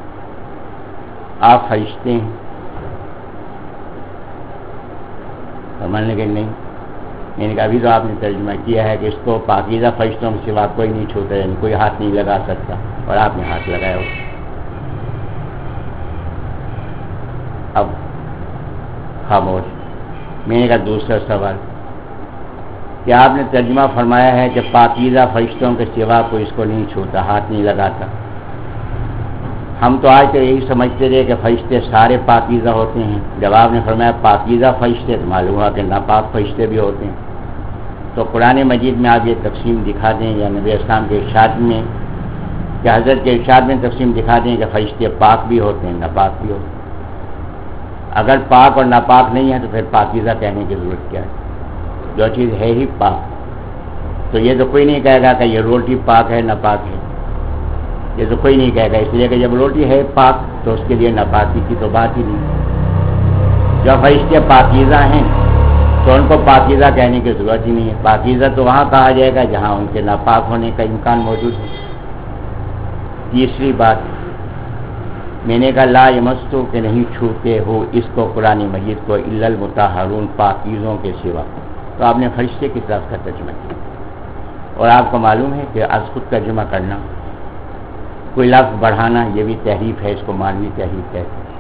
آپ فرشتے ہیں؟ فرمانے لگے نہیں، میں نے کہا ابھی تو آپ نے ترجمہ کیا ہے کہ اس کو پاکیزہ فرشتوں کے سوا کوئی نہیں چھوتا، یعنی کوئی ہاتھ نہیں لگا سکتا، اور آپ نے ہاتھ لگایا ہو۔ اب خاموش۔ میں نے کہا دوسرا سوال، کہ آپ نے ترجمہ فرمایا ہے کہ پاکیزہ فرشتوں کے سوا کوئی اس کو نہیں چھوتا، ہاتھ نہیں لگاتا۔ ہم تو آج تو یہی سمجھتے رہے کہ فرشتے سارے پاکیزہ ہوتے ہیں، جب آپ نے فرمایا پاکیزہ فرشتے تو معلوم ہوا کہ ناپاک فرشتے بھی ہوتے ہیں۔ تو قرآن مجید میں آپ یہ تقسیم دکھا دیں، یا نبی اسلام کے ارشاد میں یا حضرت کے ارشاد میں تقسیم دکھا دیں کہ فرشتے پاک بھی ہوتے ہیں ناپاک بھی ہوتے ہیں۔ اگر پاک اور ناپاک نہیں ہے تو پھر پاکیزہ کہنے کی ضرورت کیا ہے؟ جو چیز ہے ہی پاک، تو یہ تو کوئی نہیں کہے گا کہ یہ روٹی پاک ہے ناپاک ہے، یہ تو کوئی نہیں کہے گا، اس لیے کہ جب روٹی ہے پاک تو اس کے لیے ناپاکی کی تو بات ہی نہیں۔ جب فرشتے پاکیزہ ہیں تو ان کو پاکیزہ کہنے کی ضرورت ہی نہیں ہے، پاکیزہ تو وہاں کہا جائے گا جہاں ان کے ناپاک ہونے کا امکان موجود ہے۔ تیسری بات، میں نے کہا لا یمسو کہ نہیں چھوتے ہو اس کو قرآن مجید کو الا المطہرون پاکیزوں کے سوا، تو آپ نے فرشتے کی طرف کا ترجمہ کیا، اور آپ کو معلوم ہے کہ از خود ترجمہ کرنا، کوئی لفظ بڑھانا، یہ بھی تحریف ہے، اس کو مانوی تحریف کہتے ہیں۔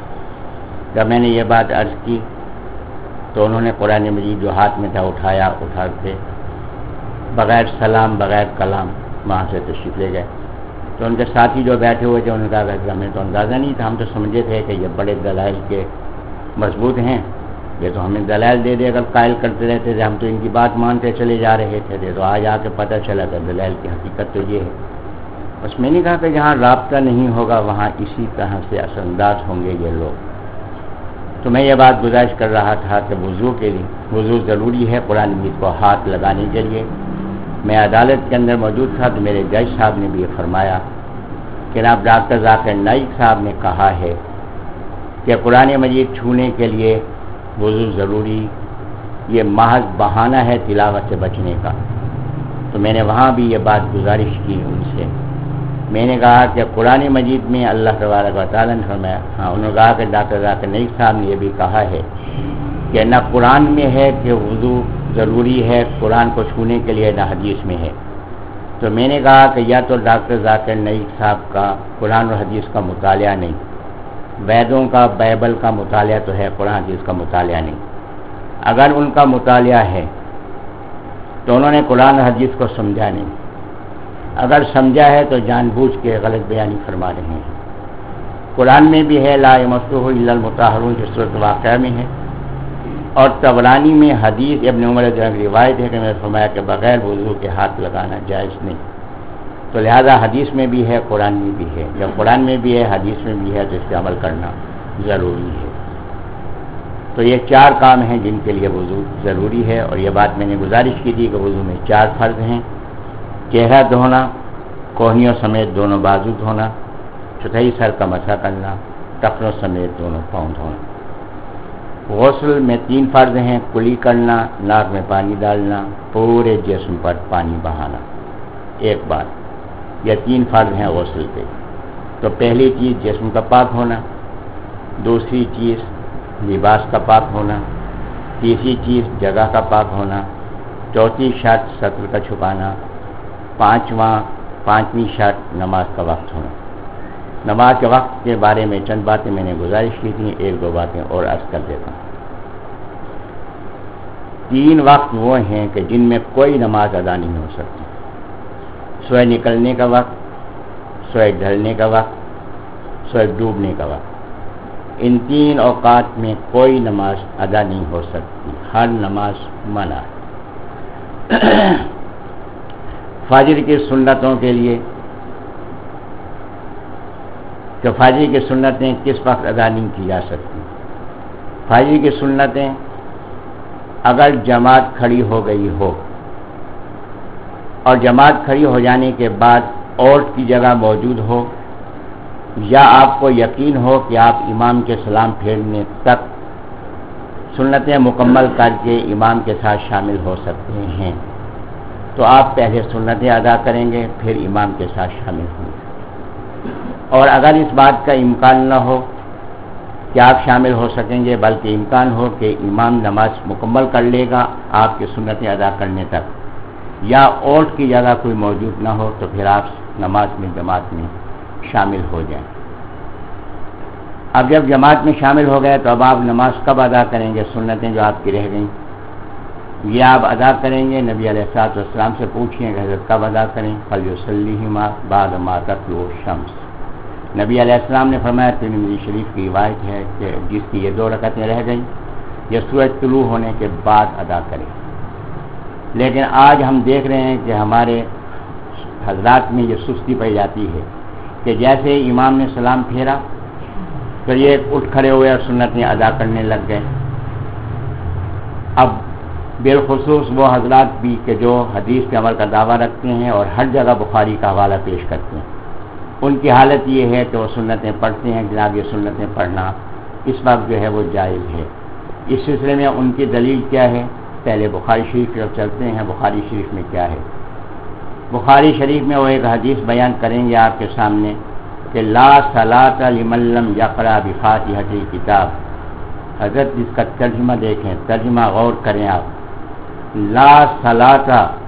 جب میں نے یہ بات عرض کی تو انہوں نے قرآن مجید جو ہاتھ میں تھا اٹھایا، اٹھا کے بغیر سلام بغیر کلام وہاں سے تشریف لے گئے۔ تو ان کے ساتھی جو بیٹھے ہوئے تھے انہوں نے کہا کہ ہمیں تو اندازہ نہیں تھا، ہم تو سمجھے تھے کہ یہ بڑے دلائل کے مضبوط ہیں، یہ تو ہمیں دلائل دے دے اگر قائل کرتے رہتے تھے، ہم تو ان کی بات مانتے چلے جا رہے تھے، تو آج آ کے پتہ چلا کہ دلائل کی حقیقت تو یہ ہے۔ بس میں نے کہا کہ جہاں رابطہ نہیں ہوگا وہاں اسی طرح سے اثر انداز ہوں گے یہ لوگ۔ تو میں یہ بات گزارش کر رہا تھا کہ وضو کے لیے وضو ضروری ہے قرآن مجید کو ہاتھ لگانے کے لیے۔ میں عدالت کے اندر موجود تھا تو میرے جج صاحب نے بھی یہ فرمایا کہ جناب ڈاکٹر ذاکر نائک صاحب نے کہا ہے کہ قرآن مجید چھونے کے لیے وضو ضروری، یہ محض بہانہ ہے تلاوت سے بچنے کا۔ تو میں نے وہاں بھی یہ بات گزارش کی ان سے، میں نے کہا کہ قرآن مجید میں اللہ تبارک و تعالیٰ نے فرمایا، ہاں انہوں نے کہا کہ ڈاکٹر ذاکر نائک صاحب نے یہ بھی کہا ہے کہ نہ قرآن میں ہے کہ وضو ضروری ہے قرآن کو چھونے کے لیے، نہ حدیث میں ہے۔ تو میں نے کہا کہ یا تو ڈاکٹر ذاکر نائک صاحب کا قرآن اور حدیث کا مطالعہ نہیں، ویدوں کا بائبل کا مطالعہ تو ہے، قرآن حدیث کا مطالعہ نہیں۔ اگر ان کا مطالعہ ہے تو انہوں نے قرآن اور حدیث کو سمجھا نہیں، اگر سمجھا ہے تو جان بوجھ کے غلط بیانی فرما رہے ہیں۔ قرآن میں بھی ہے لا یمسہ الا المطہرون جو سورۃ واقعہ میں ہے، اور طبرانی میں حدیث ابن عمر کی روایت ہے کہ میں نے فرمایا کہ بغیر وضو کے ہاتھ لگانا جائز نہیں۔ تو لہذا حدیث میں بھی ہے قرآن میں بھی ہے، جب قرآن میں بھی ہے حدیث میں بھی ہے تو اس پہ عمل کرنا ضروری ہے۔ تو یہ چار کام ہیں جن کے لیے وضو ضروری ہے، اور یہ بات میں نے گزارش کی تھی کہ وضو میں چار فرض ہیں: چہرہ دھونا، کوہنیوں سمیت دونوں بازو دھونا، چوتھائی سر کا مسح کرنا، ٹخنوں سمیت دونوں پاؤں دھونا۔ غسل میں تین فرض ہیں: کلی کرنا، ناک میں پانی ڈالنا، پورے جسم پر پانی بہانا ایک بار، یہ تین فرض ہیں غسل کے۔ تو پہلی چیز جسم کا پاک ہونا، دوسری چیز لباس کا پاک ہونا، تیسری چیز جگہ کا پاک ہونا، چوتھی شرط سطر کا چھپانا، پانچواں پانچویں شرط نماز کا وقت ہونا۔ نماز کے وقت کے بارے میں چند باتیں میں نے گزارش کی تھیں، ایک دو باتیں اور عرض کر دیتا ہوں۔ تین وقت وہ ہیں کہ جن میں کوئی نماز ادا نہیں ہو سکتی: سورج نکلنے کا وقت، سورج ڈھلنے کا وقت، سورج ڈوبنے کا وقت۔ ان تین اوقات میں کوئی نماز ادا نہیں ہو سکتی، ہر نماز منع ہے۔ فجر کی سنتوں کے لیے کہ فجر کی سنتیں کس وقت ادا نہیں کی جا سکتی؟ فجر کی سنتیں اگر جماعت کھڑی ہو گئی ہو اور جماعت کھڑی ہو جانے کے بعد عورت کی جگہ موجود ہو، یا آپ کو یقین ہو کہ آپ امام کے سلام پھیرنے تک سنتیں مکمل کر کے امام کے ساتھ شامل ہو سکتے ہیں، تو آپ پہلے سنتیں ادا کریں گے پھر امام کے ساتھ شامل ہوں گے۔ اور اگر اس بات کا امکان نہ ہو کہ آپ شامل ہو سکیں گے، بلکہ امکان ہو کہ امام نماز مکمل کر لے گا آپ کی سنتیں ادا کرنے تک، یا اوٹ کی جگہ کوئی موجود نہ ہو تو پھر آپ نماز میں جماعت میں شامل ہو جائیں۔ اب جب جماعت میں شامل ہو گئے تو اب آپ نماز کب ادا کریں گے؟ سنتیں جو آپ کی رہ گئیں یہ آپ ادا کریں گے۔ نبی علیہ الصلوۃ والسلام سے پوچھیں کہ حضرت کب ادا کریں؟ فلیصلیہما بعد ما تطلع الشمس۔ نبی علیہ السلام نے فرمایا، ترمذی شریف کی روایت ہے کہ جس کی یہ دو رکعتیں رہ گئیں یہ سورج طلوع ہونے کے بعد ادا کریں۔ لیکن آج ہم دیکھ رہے ہیں کہ ہمارے حضرات میں یہ سستی پائی جاتی ہے کہ جیسے امام نے سلام پھیرا تو یہ اٹھ کھڑے ہوئے اور سنتیں ادا کرنے لگ گئے۔ اب بالخصوص وہ حضرات بھی کہ جو حدیث کے عمل کا دعویٰ رکھتے ہیں اور ہر جگہ بخاری کا حوالہ پیش کرتے ہیں، ان کی حالت یہ ہے کہ وہ سنتیں پڑھتے ہیں، جناب یہ سنتیں پڑھنا اس وقت جو ہے وہ جائز ہے۔ اس سلسلے میں ان کی دلیل کیا ہے؟ پہلے بخاری شریف کی طرف چلتے ہیں۔ بخاری شریف میں کیا ہے؟ بخاری شریف میں وہ ایک حدیث بیان کریں گے آپ کے سامنے کہ لا صلاۃ لمن لم یقرأ بفاتحۃ الکتاب۔ حضرت اس کا ترجمہ دیکھیں، ترجمہ غور کریں آپ۔ لا صلاۃ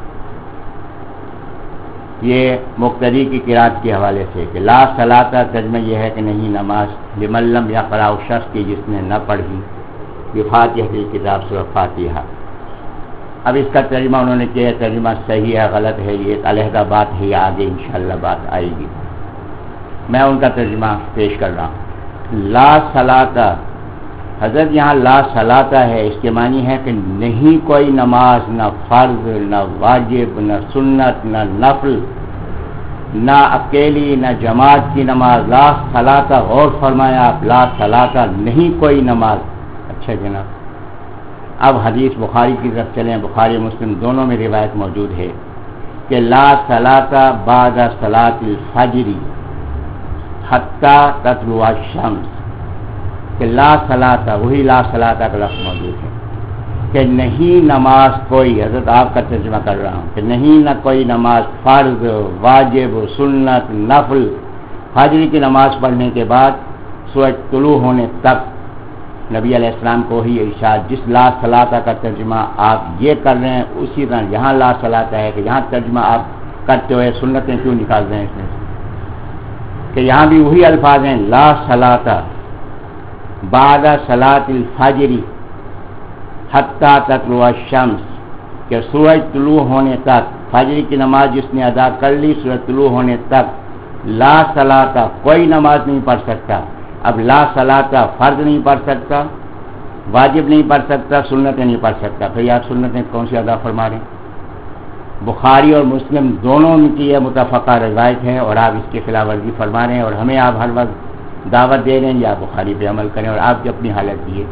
یہ مقتدی کی قرات کے حوالے سے کہ لا صلاۃ ترجمہ یہ ہے کہ نہیں نماز، لمن لم یقرأ اس شخص کی جس نے نہ پڑھی بفاتحۃ الکتاب سورہ فاتحہ۔ اب اس کا ترجمہ انہوں نے کیا ہے، ترجمہ صحیح ہے غلط ہے یہ ایک علیحدہ بات ہے، یہ آگے انشاءاللہ بات آئے گی۔ میں ان کا ترجمہ پیش کر رہا ہوں۔ لا صلاۃ، حضرت یہاں لا صلاۃ ہے، اس کے معنی ہے کہ نہیں کوئی نماز، نہ فرض، نہ واجب، نہ سنت، نہ نفل، نہ اکیلی، نہ جماعت کی نماز۔ لا صلاۃ، غور فرمایا آپ، لا صلاۃ نہیں کوئی نماز۔ اچھا جناب، اب حدیث بخاری کی طرف چلیں۔ بخاری مسلم دونوں میں روایت موجود ہے کہ لا صلاۃ بعد صلاۃ الفجر حتی تطلع الشمس، کہ لا صلاۃ، وہی لا صلاۃ کا لفظ موجود ہے کہ نہیں نماز کوئی، حضرت آپ کا ترجمہ کر رہا ہوں کہ نہیں نہ کوئی نماز فرض، واجب، سنت، نفل، فجر کی نماز پڑھنے کے بعد سورج طلوع ہونے تک نبی علیہ السلام کو ہی ارشاد، جس لا صلاۃ کا ترجمہ آپ یہ کر رہے ہیں اسی طرح یہاں لا صلاۃ ہے کہ یہاں ترجمہ آپ کرتے ہوئے سنتیں کیوں نکال رہے ہیں اس میں کہ یہاں بھی وہی الفاظ ہیں، لا صلاۃ بعد صلاۃ الفجر حتی تطلع الشمس، کہ سورج طلوع ہونے تک، فجر کی نماز جس نے ادا کر لی سورج طلوع ہونے تک، لا صلاۃ کوئی نماز نہیں پڑھ سکتا۔ اب لا صلاۃ فرض نہیں پڑھ سکتا، واجب نہیں پڑھ سکتا، سنتیں نہیں پڑھ سکتا، پھر آپ سنتیں کون سی ادا فرما رہے ہیں؟ بخاری اور مسلم دونوں کی یہ متفقہ روایت ہے اور آپ اس کی خلاف ورزی فرما رہے ہیں، اور ہمیں آپ ہر وقت دعوت دے رہے ہیں یا بخاری پہ عمل کریں اور آپ کی اپنی حالت دیے۔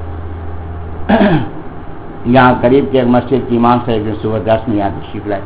یہاں قریب کے ایک مسجد کی امام صاحب نے صبح دس میں یہاں تشریف لائے،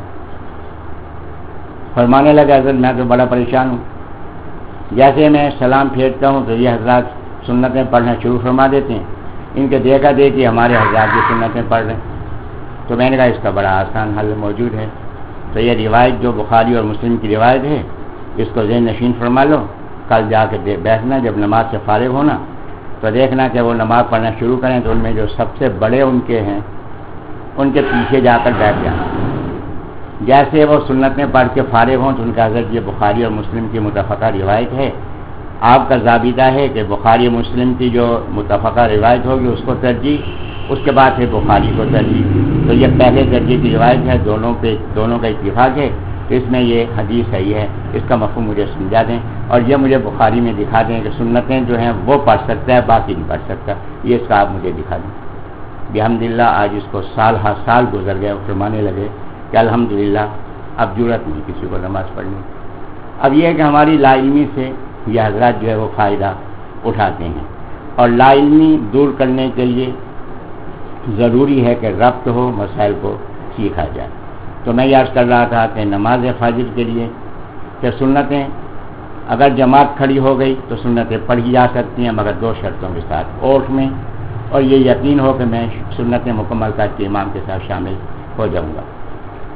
فرمانے لگا حضرت میں تو بڑا پریشان ہوں، جیسے میں سلام پھیرتا ہوں تو یہ حضرات سنتیں پڑھنا شروع فرما دیتے ہیں، ان کے دیکھا دیکھی ہمارے حضرات کی سنتیں پڑھ رہے ہیں۔ تو میں نے کہا اس کا بڑا آسان حل موجود ہے، تو یہ روایت جو بخاری اور مسلم کی روایت ہے اس کو ذہن نشین فرما لو، کل جا کے بیٹھنا جب نماز سے فارغ ہونا تو دیکھنا کہ وہ نماز پڑھنا شروع کریں تو ان میں جو سب سے بڑے ان کے ہیں ان کے پیچھے جا کر بیٹھ جانا، جیسے وہ سنتیں پڑھ کے فارغ ہوں تو ان کا حضرت یہ بخاری اور مسلم کی متفقہ روایت ہے، آپ کا ضابطہ ہے کہ بخاری اور مسلم کی جو متفقہ روایت ہوگی اس کو ترجیح، اس کے بعد پھر بخاری کو ترجیح، تو یہ پہلے درجے کی روایت ہے، دونوں پہ دونوں کا اتفاق ہے، تو اس میں یہ حدیث صحیح ہے، اس کا مفہوم مجھے سمجھا دیں اور یہ مجھے بخاری میں دکھا دیں کہ سنتیں جو ہیں وہ پڑھ سکتا ہے باقی نہیں پڑھ سکتا، یہ اس کا آپ مجھے دکھا دیں۔ بحمدللہ آج اس کو سال ہر سال گزر گئے اور فرمانے لگے کہ الحمدللہ اب ضرورت نہیں کسی کو نماز پڑھنے۔ اب یہ ہے کہ ہماری لا علمی سے یہ حضرات جو ہے وہ فائدہ اٹھاتے ہیں، اور لا علمی دور کرنے کے لیے ضروری ہے کہ ربط ہو، مسائل کو سیکھا جائے۔ تو میں یہ عرض کر رہا تھا کہ نماز فجر کے لیے کہ سنتیں اگر جماعت کھڑی ہو گئی تو سنتیں پڑھی جا سکتی ہیں مگر دو شرطوں کے ساتھ، اوٹ میں اور یہ یقین ہو کہ میں سنتیں مکمل کر کے امام کے ساتھ شامل ہو جاؤں گا۔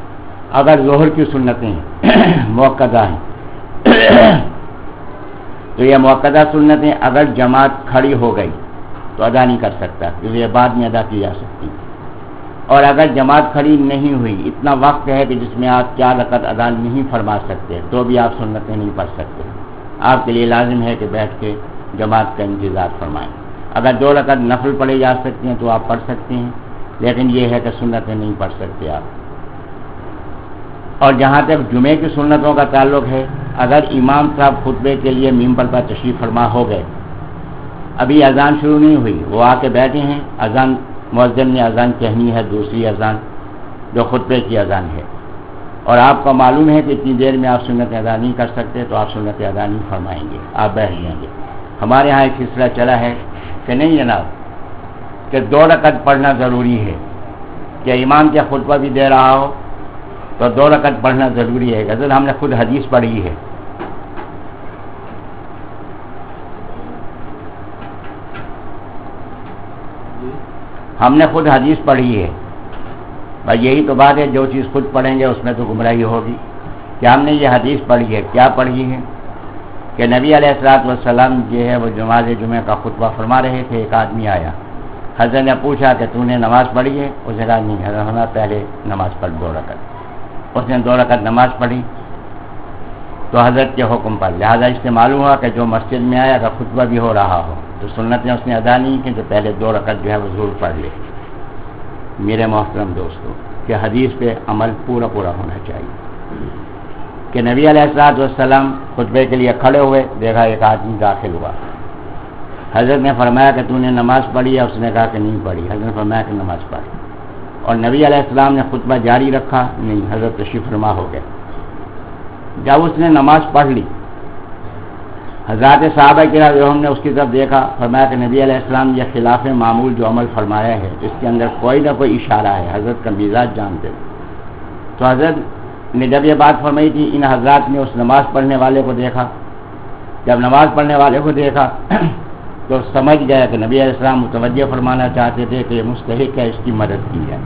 اگر ظہر کی سنتیں موقعہ ہیں تو یہ موقدہ سنتیں اگر جماعت کھڑی ہو گئی تو ادا نہیں کر سکتا، کیونکہ یہ بعد میں ادا کی جا سکتی، اور اگر جماعت کھڑی نہیں ہوئی، اتنا وقت ہے کہ جس میں آپ چار رکعت ادا نہیں فرما سکتے، تو بھی آپ سنتیں نہیں پڑھ سکتے، آپ کے لیے لازم ہے کہ بیٹھ کے جماعت کا انتظار فرمائیں۔ اگر دو رکعت نفل پڑھی جا سکتی ہیں تو آپ پڑھ سکتے ہیں، لیکن یہ ہے کہ سنتیں نہیں پڑھ سکتے آپ۔ اور جہاں تک جمعے کی سنتوں کا تعلق ہے، اگر امام صاحب خطبے کے لیے ممبر پر تشریف فرما ہو گئے، ابھی اذان شروع نہیں ہوئی، وہ آ کے بیٹھے ہیں، اذان مؤذن نے اذان کہنی ہے، دوسری اذان جو خطبے کی اذان ہے، اور آپ کو معلوم ہے کہ اتنی دیر میں آپ سنت ادا نہیں کر سکتے، تو آپ سنت ادا نہیں فرمائیں گے، آپ بیٹھ جائیں گے۔ ہمارے ہاں ایک سلسلہ چلا ہے کہ نہیں جناب، کہ دو رکعت پڑھنا ضروری ہے، کہ امام کیا خطبہ بھی دے رہا ہو تو دو رکعت پڑھنا ضروری ہے۔ غزل ہم نے خود حدیث پڑھی ہے، ہم نے خود حدیث پڑھی ہے بھائی، یہی تو بات ہے، جو چیز خود پڑھیں گے اس میں تو گمراہی ہوگی۔ کہ ہم نے یہ حدیث پڑھی ہے، کیا پڑھی ہے کہ نبی علیہ الصلوۃ والسلام جو ہے وہ نماز جمعہ کا خطبہ فرما رہے تھے، ایک آدمی آیا، حضرت نے پوچھا کہ تو نے نماز پڑھی ہے؟ اس نے کہا نہیں حضرت، ہمیں پہلے نماز پڑھ دو رکعت۔ اس نے دو رکعت نماز پڑھی تو حضرت کے حکم پر، لہٰذا اس سے معلوم ہوا کہ جو مسجد میں آیا اگر خطبہ بھی ہو رہا ہو تو سنتیں اس نے ادا نہیں کی، تو پہلے دو رکعت جو ہے وہ ضرور پڑھ لے۔ میرے محترم دوستو، کہ حدیث پہ عمل پورا پورا ہونا چاہیے۔ کہ نبی علیہ الصلوۃ والسلام خطبے کے لیے کھڑے ہوئے، دیکھا ایک آدمی داخل ہوا، حضرت نے فرمایا کہ تو نے نماز پڑھی ہے؟ اس نے کہا کہ نہیں پڑھی۔ حضرت نے فرمایا کہ نماز پڑھ، اور نبی علیہ السلام نے خطبہ جاری رکھا؟ نہیں، حضرت تشریف فرما ہو گئے۔ جب اس نے نماز پڑھ لی، حضرات صحابہ کرام نے اس کی طرف دیکھا، فرمایا کہ نبی علیہ السلام یہ خلاف معمول جو عمل فرمایا ہے، اس کے اندر کوئی نہ کوئی اشارہ ہے، حضرت کا مزاج جانتے تھے۔ تو حضرت نے جب یہ بات فرمائی تھی، ان حضرات نے اس نماز پڑھنے والے کو دیکھا، جب نماز پڑھنے والے کو دیکھا تو سمجھ گیا کہ نبی علیہ السلام متوجہ فرمانا چاہتے تھے کہ یہ مستحق ہے، اس کی مدد کی جائے۔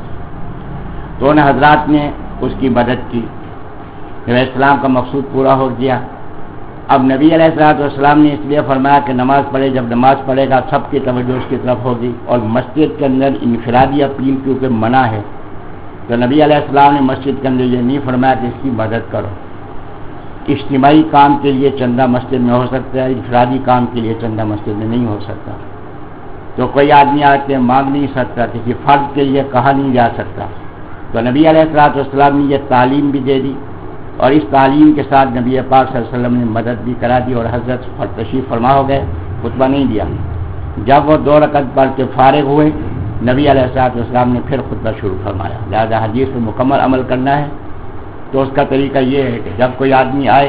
تو ان حضرات نے اس کی مدد کی، نبی علیہ السلام کا مقصود پورا ہو گیا۔ اب نبی علیہ الصلوۃ والسلام نے اس لیے فرمایا کہ نماز پڑھے، جب نماز پڑھے گا سب کی توجہ اس کی طرف ہوگی، اور مسجد کے اندر انفرادی اپیل کیونکہ منع ہے، تو نبی علیہ السلام نے مسجد کے اندر یہ نہیں فرمایا کہ اس کی مدد کرو۔ اجتماعی کام کے لیے چندہ مسجد میں ہو سکتا ہے، انفرادی کام کے لیے چندہ مسجد میں نہیں ہو سکتا۔ تو کوئی آدمی آ کے مانگ نہیں سکتا، کسی فرد کے لیے کہا نہیں جا سکتا۔ تو نبی علیہ الصلوۃ والسلام نے یہ تعلیم بھی دے دی، اور اس تعلیم کے ساتھ نبی پاک صلی اللہ علیہ وسلم نے مدد بھی کرا دی، اور حضرت تشریف فرما ہو گئے، خطبہ نہیں دیا۔ جب وہ دو رکعت پڑھ کے فارغ ہوئے، نبی علیہ الصلوۃ والسلام نے پھر خطبہ شروع فرمایا۔ لہذا حدیث پہ مکمل عمل کرنا ہے تو اس کا طریقہ یہ ہے کہ جب کوئی آدمی آئے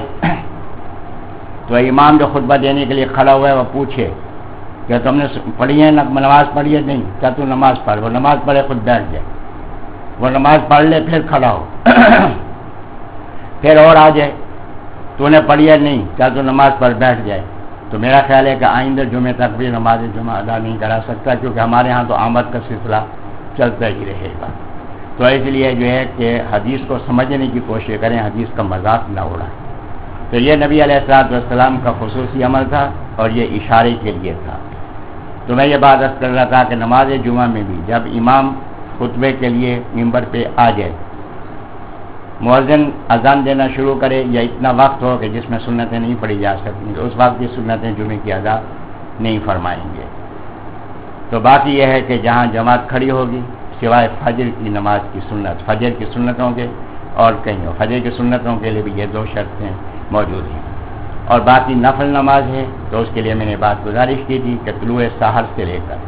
تو امام جو خطبہ دینے کے لیے کھڑا ہوا ہے وہ پوچھے کہ تم نے پڑھی ہے نماز پڑھی ہے؟ نہیں، کیا تو نماز پڑھ؟ وہ نماز پڑھے خود بیٹھ جائے، وہ نماز پڑھ لے پھر کھڑا ہو، پھر اور آ جائے، تو نے پڑھی ہے؟ نہیں، کیا تو نماز پڑھ بیٹھ جائے۔ تو میرا خیال ہے کہ آئندہ جمعے تک بھی نماز جمعہ ادا نہیں کرا سکتا، کیونکہ ہمارے ہاں تو آمد کا سلسلہ چلتا ہی رہے گا۔ تو اس لیے جو ہے کہ حدیث کو سمجھنے کی کوشش کریں، حدیث کا مذاق نہ اڑائیں۔ تو یہ نبی علیہ الصلوۃ والسلام کا خصوصی عمل تھا، اور یہ اشارے کے لیے تھا۔ تو میں یہ بات عرض کر رہا تھا کہ نماز جمعہ میں بھی جب امام خطبے کے لیے ممبر پہ آ جائے، مؤذن اذان دینا شروع کرے، یا اتنا وقت ہو کہ جس میں سنتیں نہیں پڑھی جا سکتی، تو اس وقت کی سنتیں جمعے کی ادا نہیں فرمائیں گے۔ تو باقی یہ ہے کہ جہاں جماعت کھڑی ہوگی، سوائے فجر کی نماز کی سنت، فجر کی سنتوں کے اور کہیں ہو، فجر کی سنتوں کے لیے بھی یہ دو شرطیں موجود ہیں، اور باقی نفل نماز ہے تو اس کے لیے میں نے بات گزارش کی تھی کہ طلوع سحر سے لے کر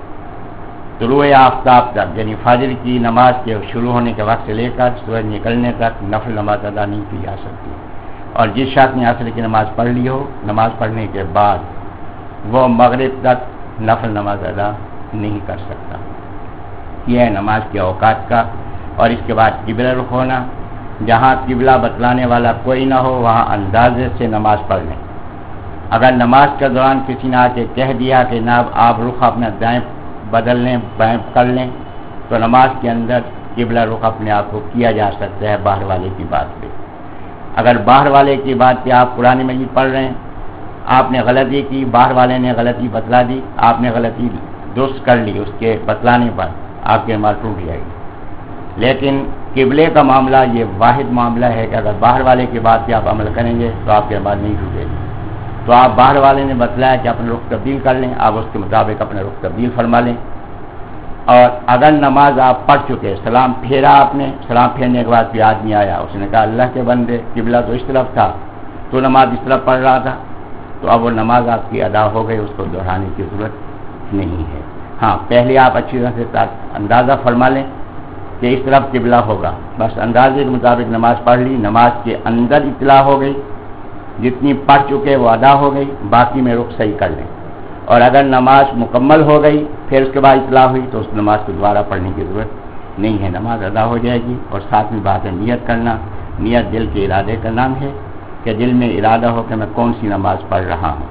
طلوع آفتاب تک، یعنی فجر کی نماز کے شروع ہونے کے وقت سے لے کر سورج نکلنے تک نفل نماز ادا نہیں کی جا سکتی، اور جس شخص نے عصر کی نماز پڑھ لی ہو، نماز پڑھنے کے بعد وہ مغرب تک نفل نماز ادا نہیں کر سکتا۔ یہ ہے نماز کے اوقات کا، اور اس کے بعد قبلہ رخ ہونا، جہاں قبلہ بتلانے والا کوئی نہ ہو وہاں اندازے سے نماز پڑھ لیں۔ اگر نماز کے دوران کسی نے آ کے کہہ دیا کہ جناب آپ رخ اپنا دائیں بدل لیں، بائیں کر لیں، تو نماز کے اندر قبلہ رخ اپنے آپ کو کیا جا سکتا ہے باہر والے کی بات پہ۔ اگر باہر والے کی بات پہ آپ قرآن مجید پڑھ رہے ہیں، آپ نے غلطی کی، باہر والے نے غلطی بتلا دی، آپ نے غلطی درست کر لی، اس کے بتلانے پر آپ کی نماز ٹوٹ جائے گی۔ لیکن قبلے کا معاملہ یہ واحد معاملہ ہے کہ اگر باہر والے کی بات پہ آپ عمل کریں گے تو آپ کی نماز نہیں ٹوٹے گی۔ تو آپ باہر والے نے بتلایا کہ اپنا رخ تبدیل کر لیں، آپ اس کے مطابق اپنا رخ تبدیل فرما لیں۔ اور اگر نماز آپ پڑھ چکے، سلام پھیرا آپ نے، سلام پھیرنے کے بعد پھر آدمی آیا، اس نے کہا اللہ کے بندے قبلہ تو اس طرف تھا، تو نماز اس طرف پڑھ رہا تھا، تو اب وہ نماز آپ کی ادا ہو گئی، اس کو دہرانے کی ضرورت نہیں ہے۔ ہاں پہلے آپ اچھی طرح سے اندازہ فرما لیں کہ اس طرف قبلہ ہوگا، بس اندازے کے مطابق نماز پڑھ لی، نماز کے اندر اطلاع ہو گئی، جتنی پڑھ چکے وہ ادا ہو گئی، باقی میں رخ صحیح کر لیں۔ اور اگر نماز مکمل ہو گئی پھر اس کے بعد اطلاع ہوئی تو اس نماز کو دوبارہ پڑھنے کی ضرورت نہیں ہے، نماز ادا ہو جائے گی۔ اور ساتھ میں بات ہے نیت کرنا، نیت دل کے ارادے کا نام ہے کہ دل میں ارادہ ہو کہ میں کون سی نماز پڑھ رہا ہوں۔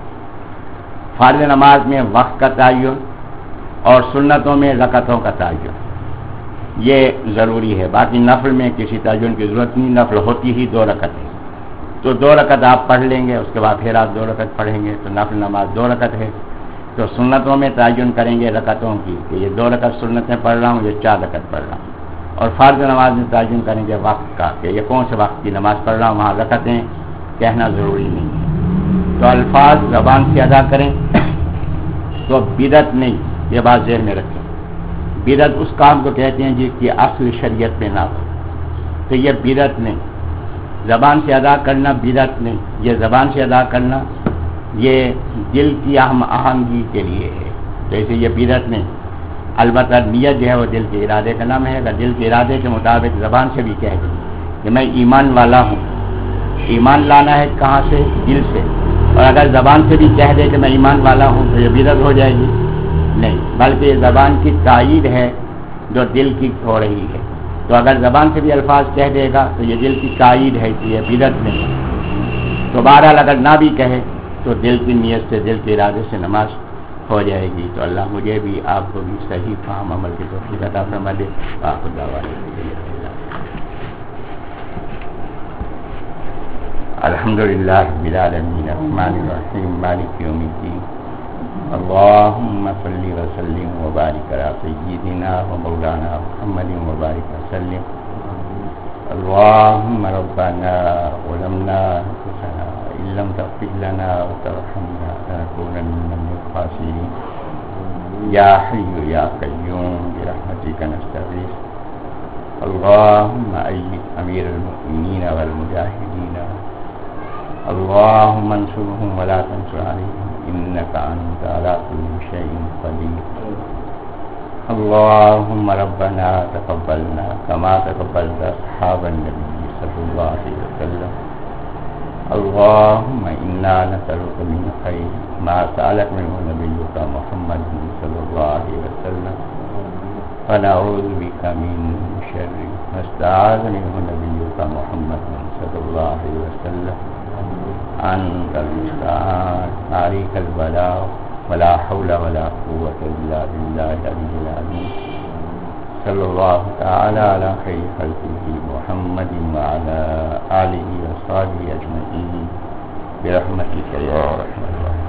فرض نماز میں وقت کا تعین اور سنتوں میں رکعتوں کا تعین یہ ضروری ہے، باقی نفل میں کسی تعین کی ضرورت نہیں، نفل ہوتی ہی دو رکعت ہے، تو دو رکعت آپ پڑھ لیں گے، اس کے بعد پھر آپ دو رکعت پڑھیں گے، تو نفل نماز دو رکعت ہے۔ تو سنتوں میں تعین کریں گے رکعتوں کی کہ یہ دو رکعت سنتیں پڑھ رہا ہوں، یہ چار رکعت پڑھ رہا ہوں۔ اور فرض نماز میں تعین کریں گے وقت کا کہ یہ کون سے وقت کی نماز پڑھ رہا ہوں، وہاں رکعتیں کہنا ضروری نہیں ہے۔ تو الفاظ زبان سے ادا کریں تو بدعت نہیں، یہ بات ذہن میں رکھیں۔ بدعت اس کام کو کہتے ہیں جس کی اصل شریعت میں نہ ہو، تو یہ بدعت نہیں۔ زبان سے ادا کرنا بدعت نہیں، یہ زبان سے ادا کرنا یہ دل کی اہم آہنگی کے لیے ہے، تو اسے یہ بدعت نہیں۔ البتہ نیت جو ہے وہ دل کے ارادے کا نام ہے، اگر دل کے ارادے کے مطابق زبان سے بھی کہہ دیں کہ میں ایمان والا ہوں، ایمان لانا ہے کہاں سے؟ دل سے، اور اگر زبان سے بھی کہہ دے کہ میں ایمان والا ہوں تو یہ بدعت ہو جائے گی؟ نہیں، بلکہ یہ زبان کی تائید ہے جو دل کی ہو رہی ہے۔ تو اگر زبان سے بھی الفاظ کہہ دے گا تو یہ دل کی تائید ہے کہ یہ بدعت نہیں۔ تو بہرحال اگر نہ بھی کہے تو دل کی نیت سے، دل کے ارادے سے نماز ہو جائے گی۔ تو اللہ مجھے بھی آپ کو بھی صحیح فہم عمل کی توفیق عطا فرما دے۔ آخر دعوانا الحمدللہ رب العالمین الرحمن الرحیم مالک یوم الدین اللہم صلی وسلم وبارک علی سیدنا و مولانا محمد وبارک وسلم اللہم ربنا ظلمنا انفسنا ان لم تغفر لنا وترحمنا لنکونن من الخاسرین یا حی یا قیوم برحمتک نستغیث اللہم اید امیر المؤمنین والمجاہدین اللہم انصرهم ولا تنصر علیہم انك انت على كل شيء قدير اللهم ربنا تقبلنا كما تقبلت اصحاب النبي صلى الله عليه وسلم اللهم انا نسألك من خير ما سألك منه نبيك محمد صلى الله عليه وسلم ونعوذ بك من شر ما استعاذ منه نبيك محمد صلى الله عليه وسلم أنت المستعان عليك البلاغ ولا حول ولا قوة إلا بالله العلي العظيم صلى الله تعالى على خير خلقه محمد وعلى آله وصحبه أجمعين برحمتك يا أرحم الراحمين.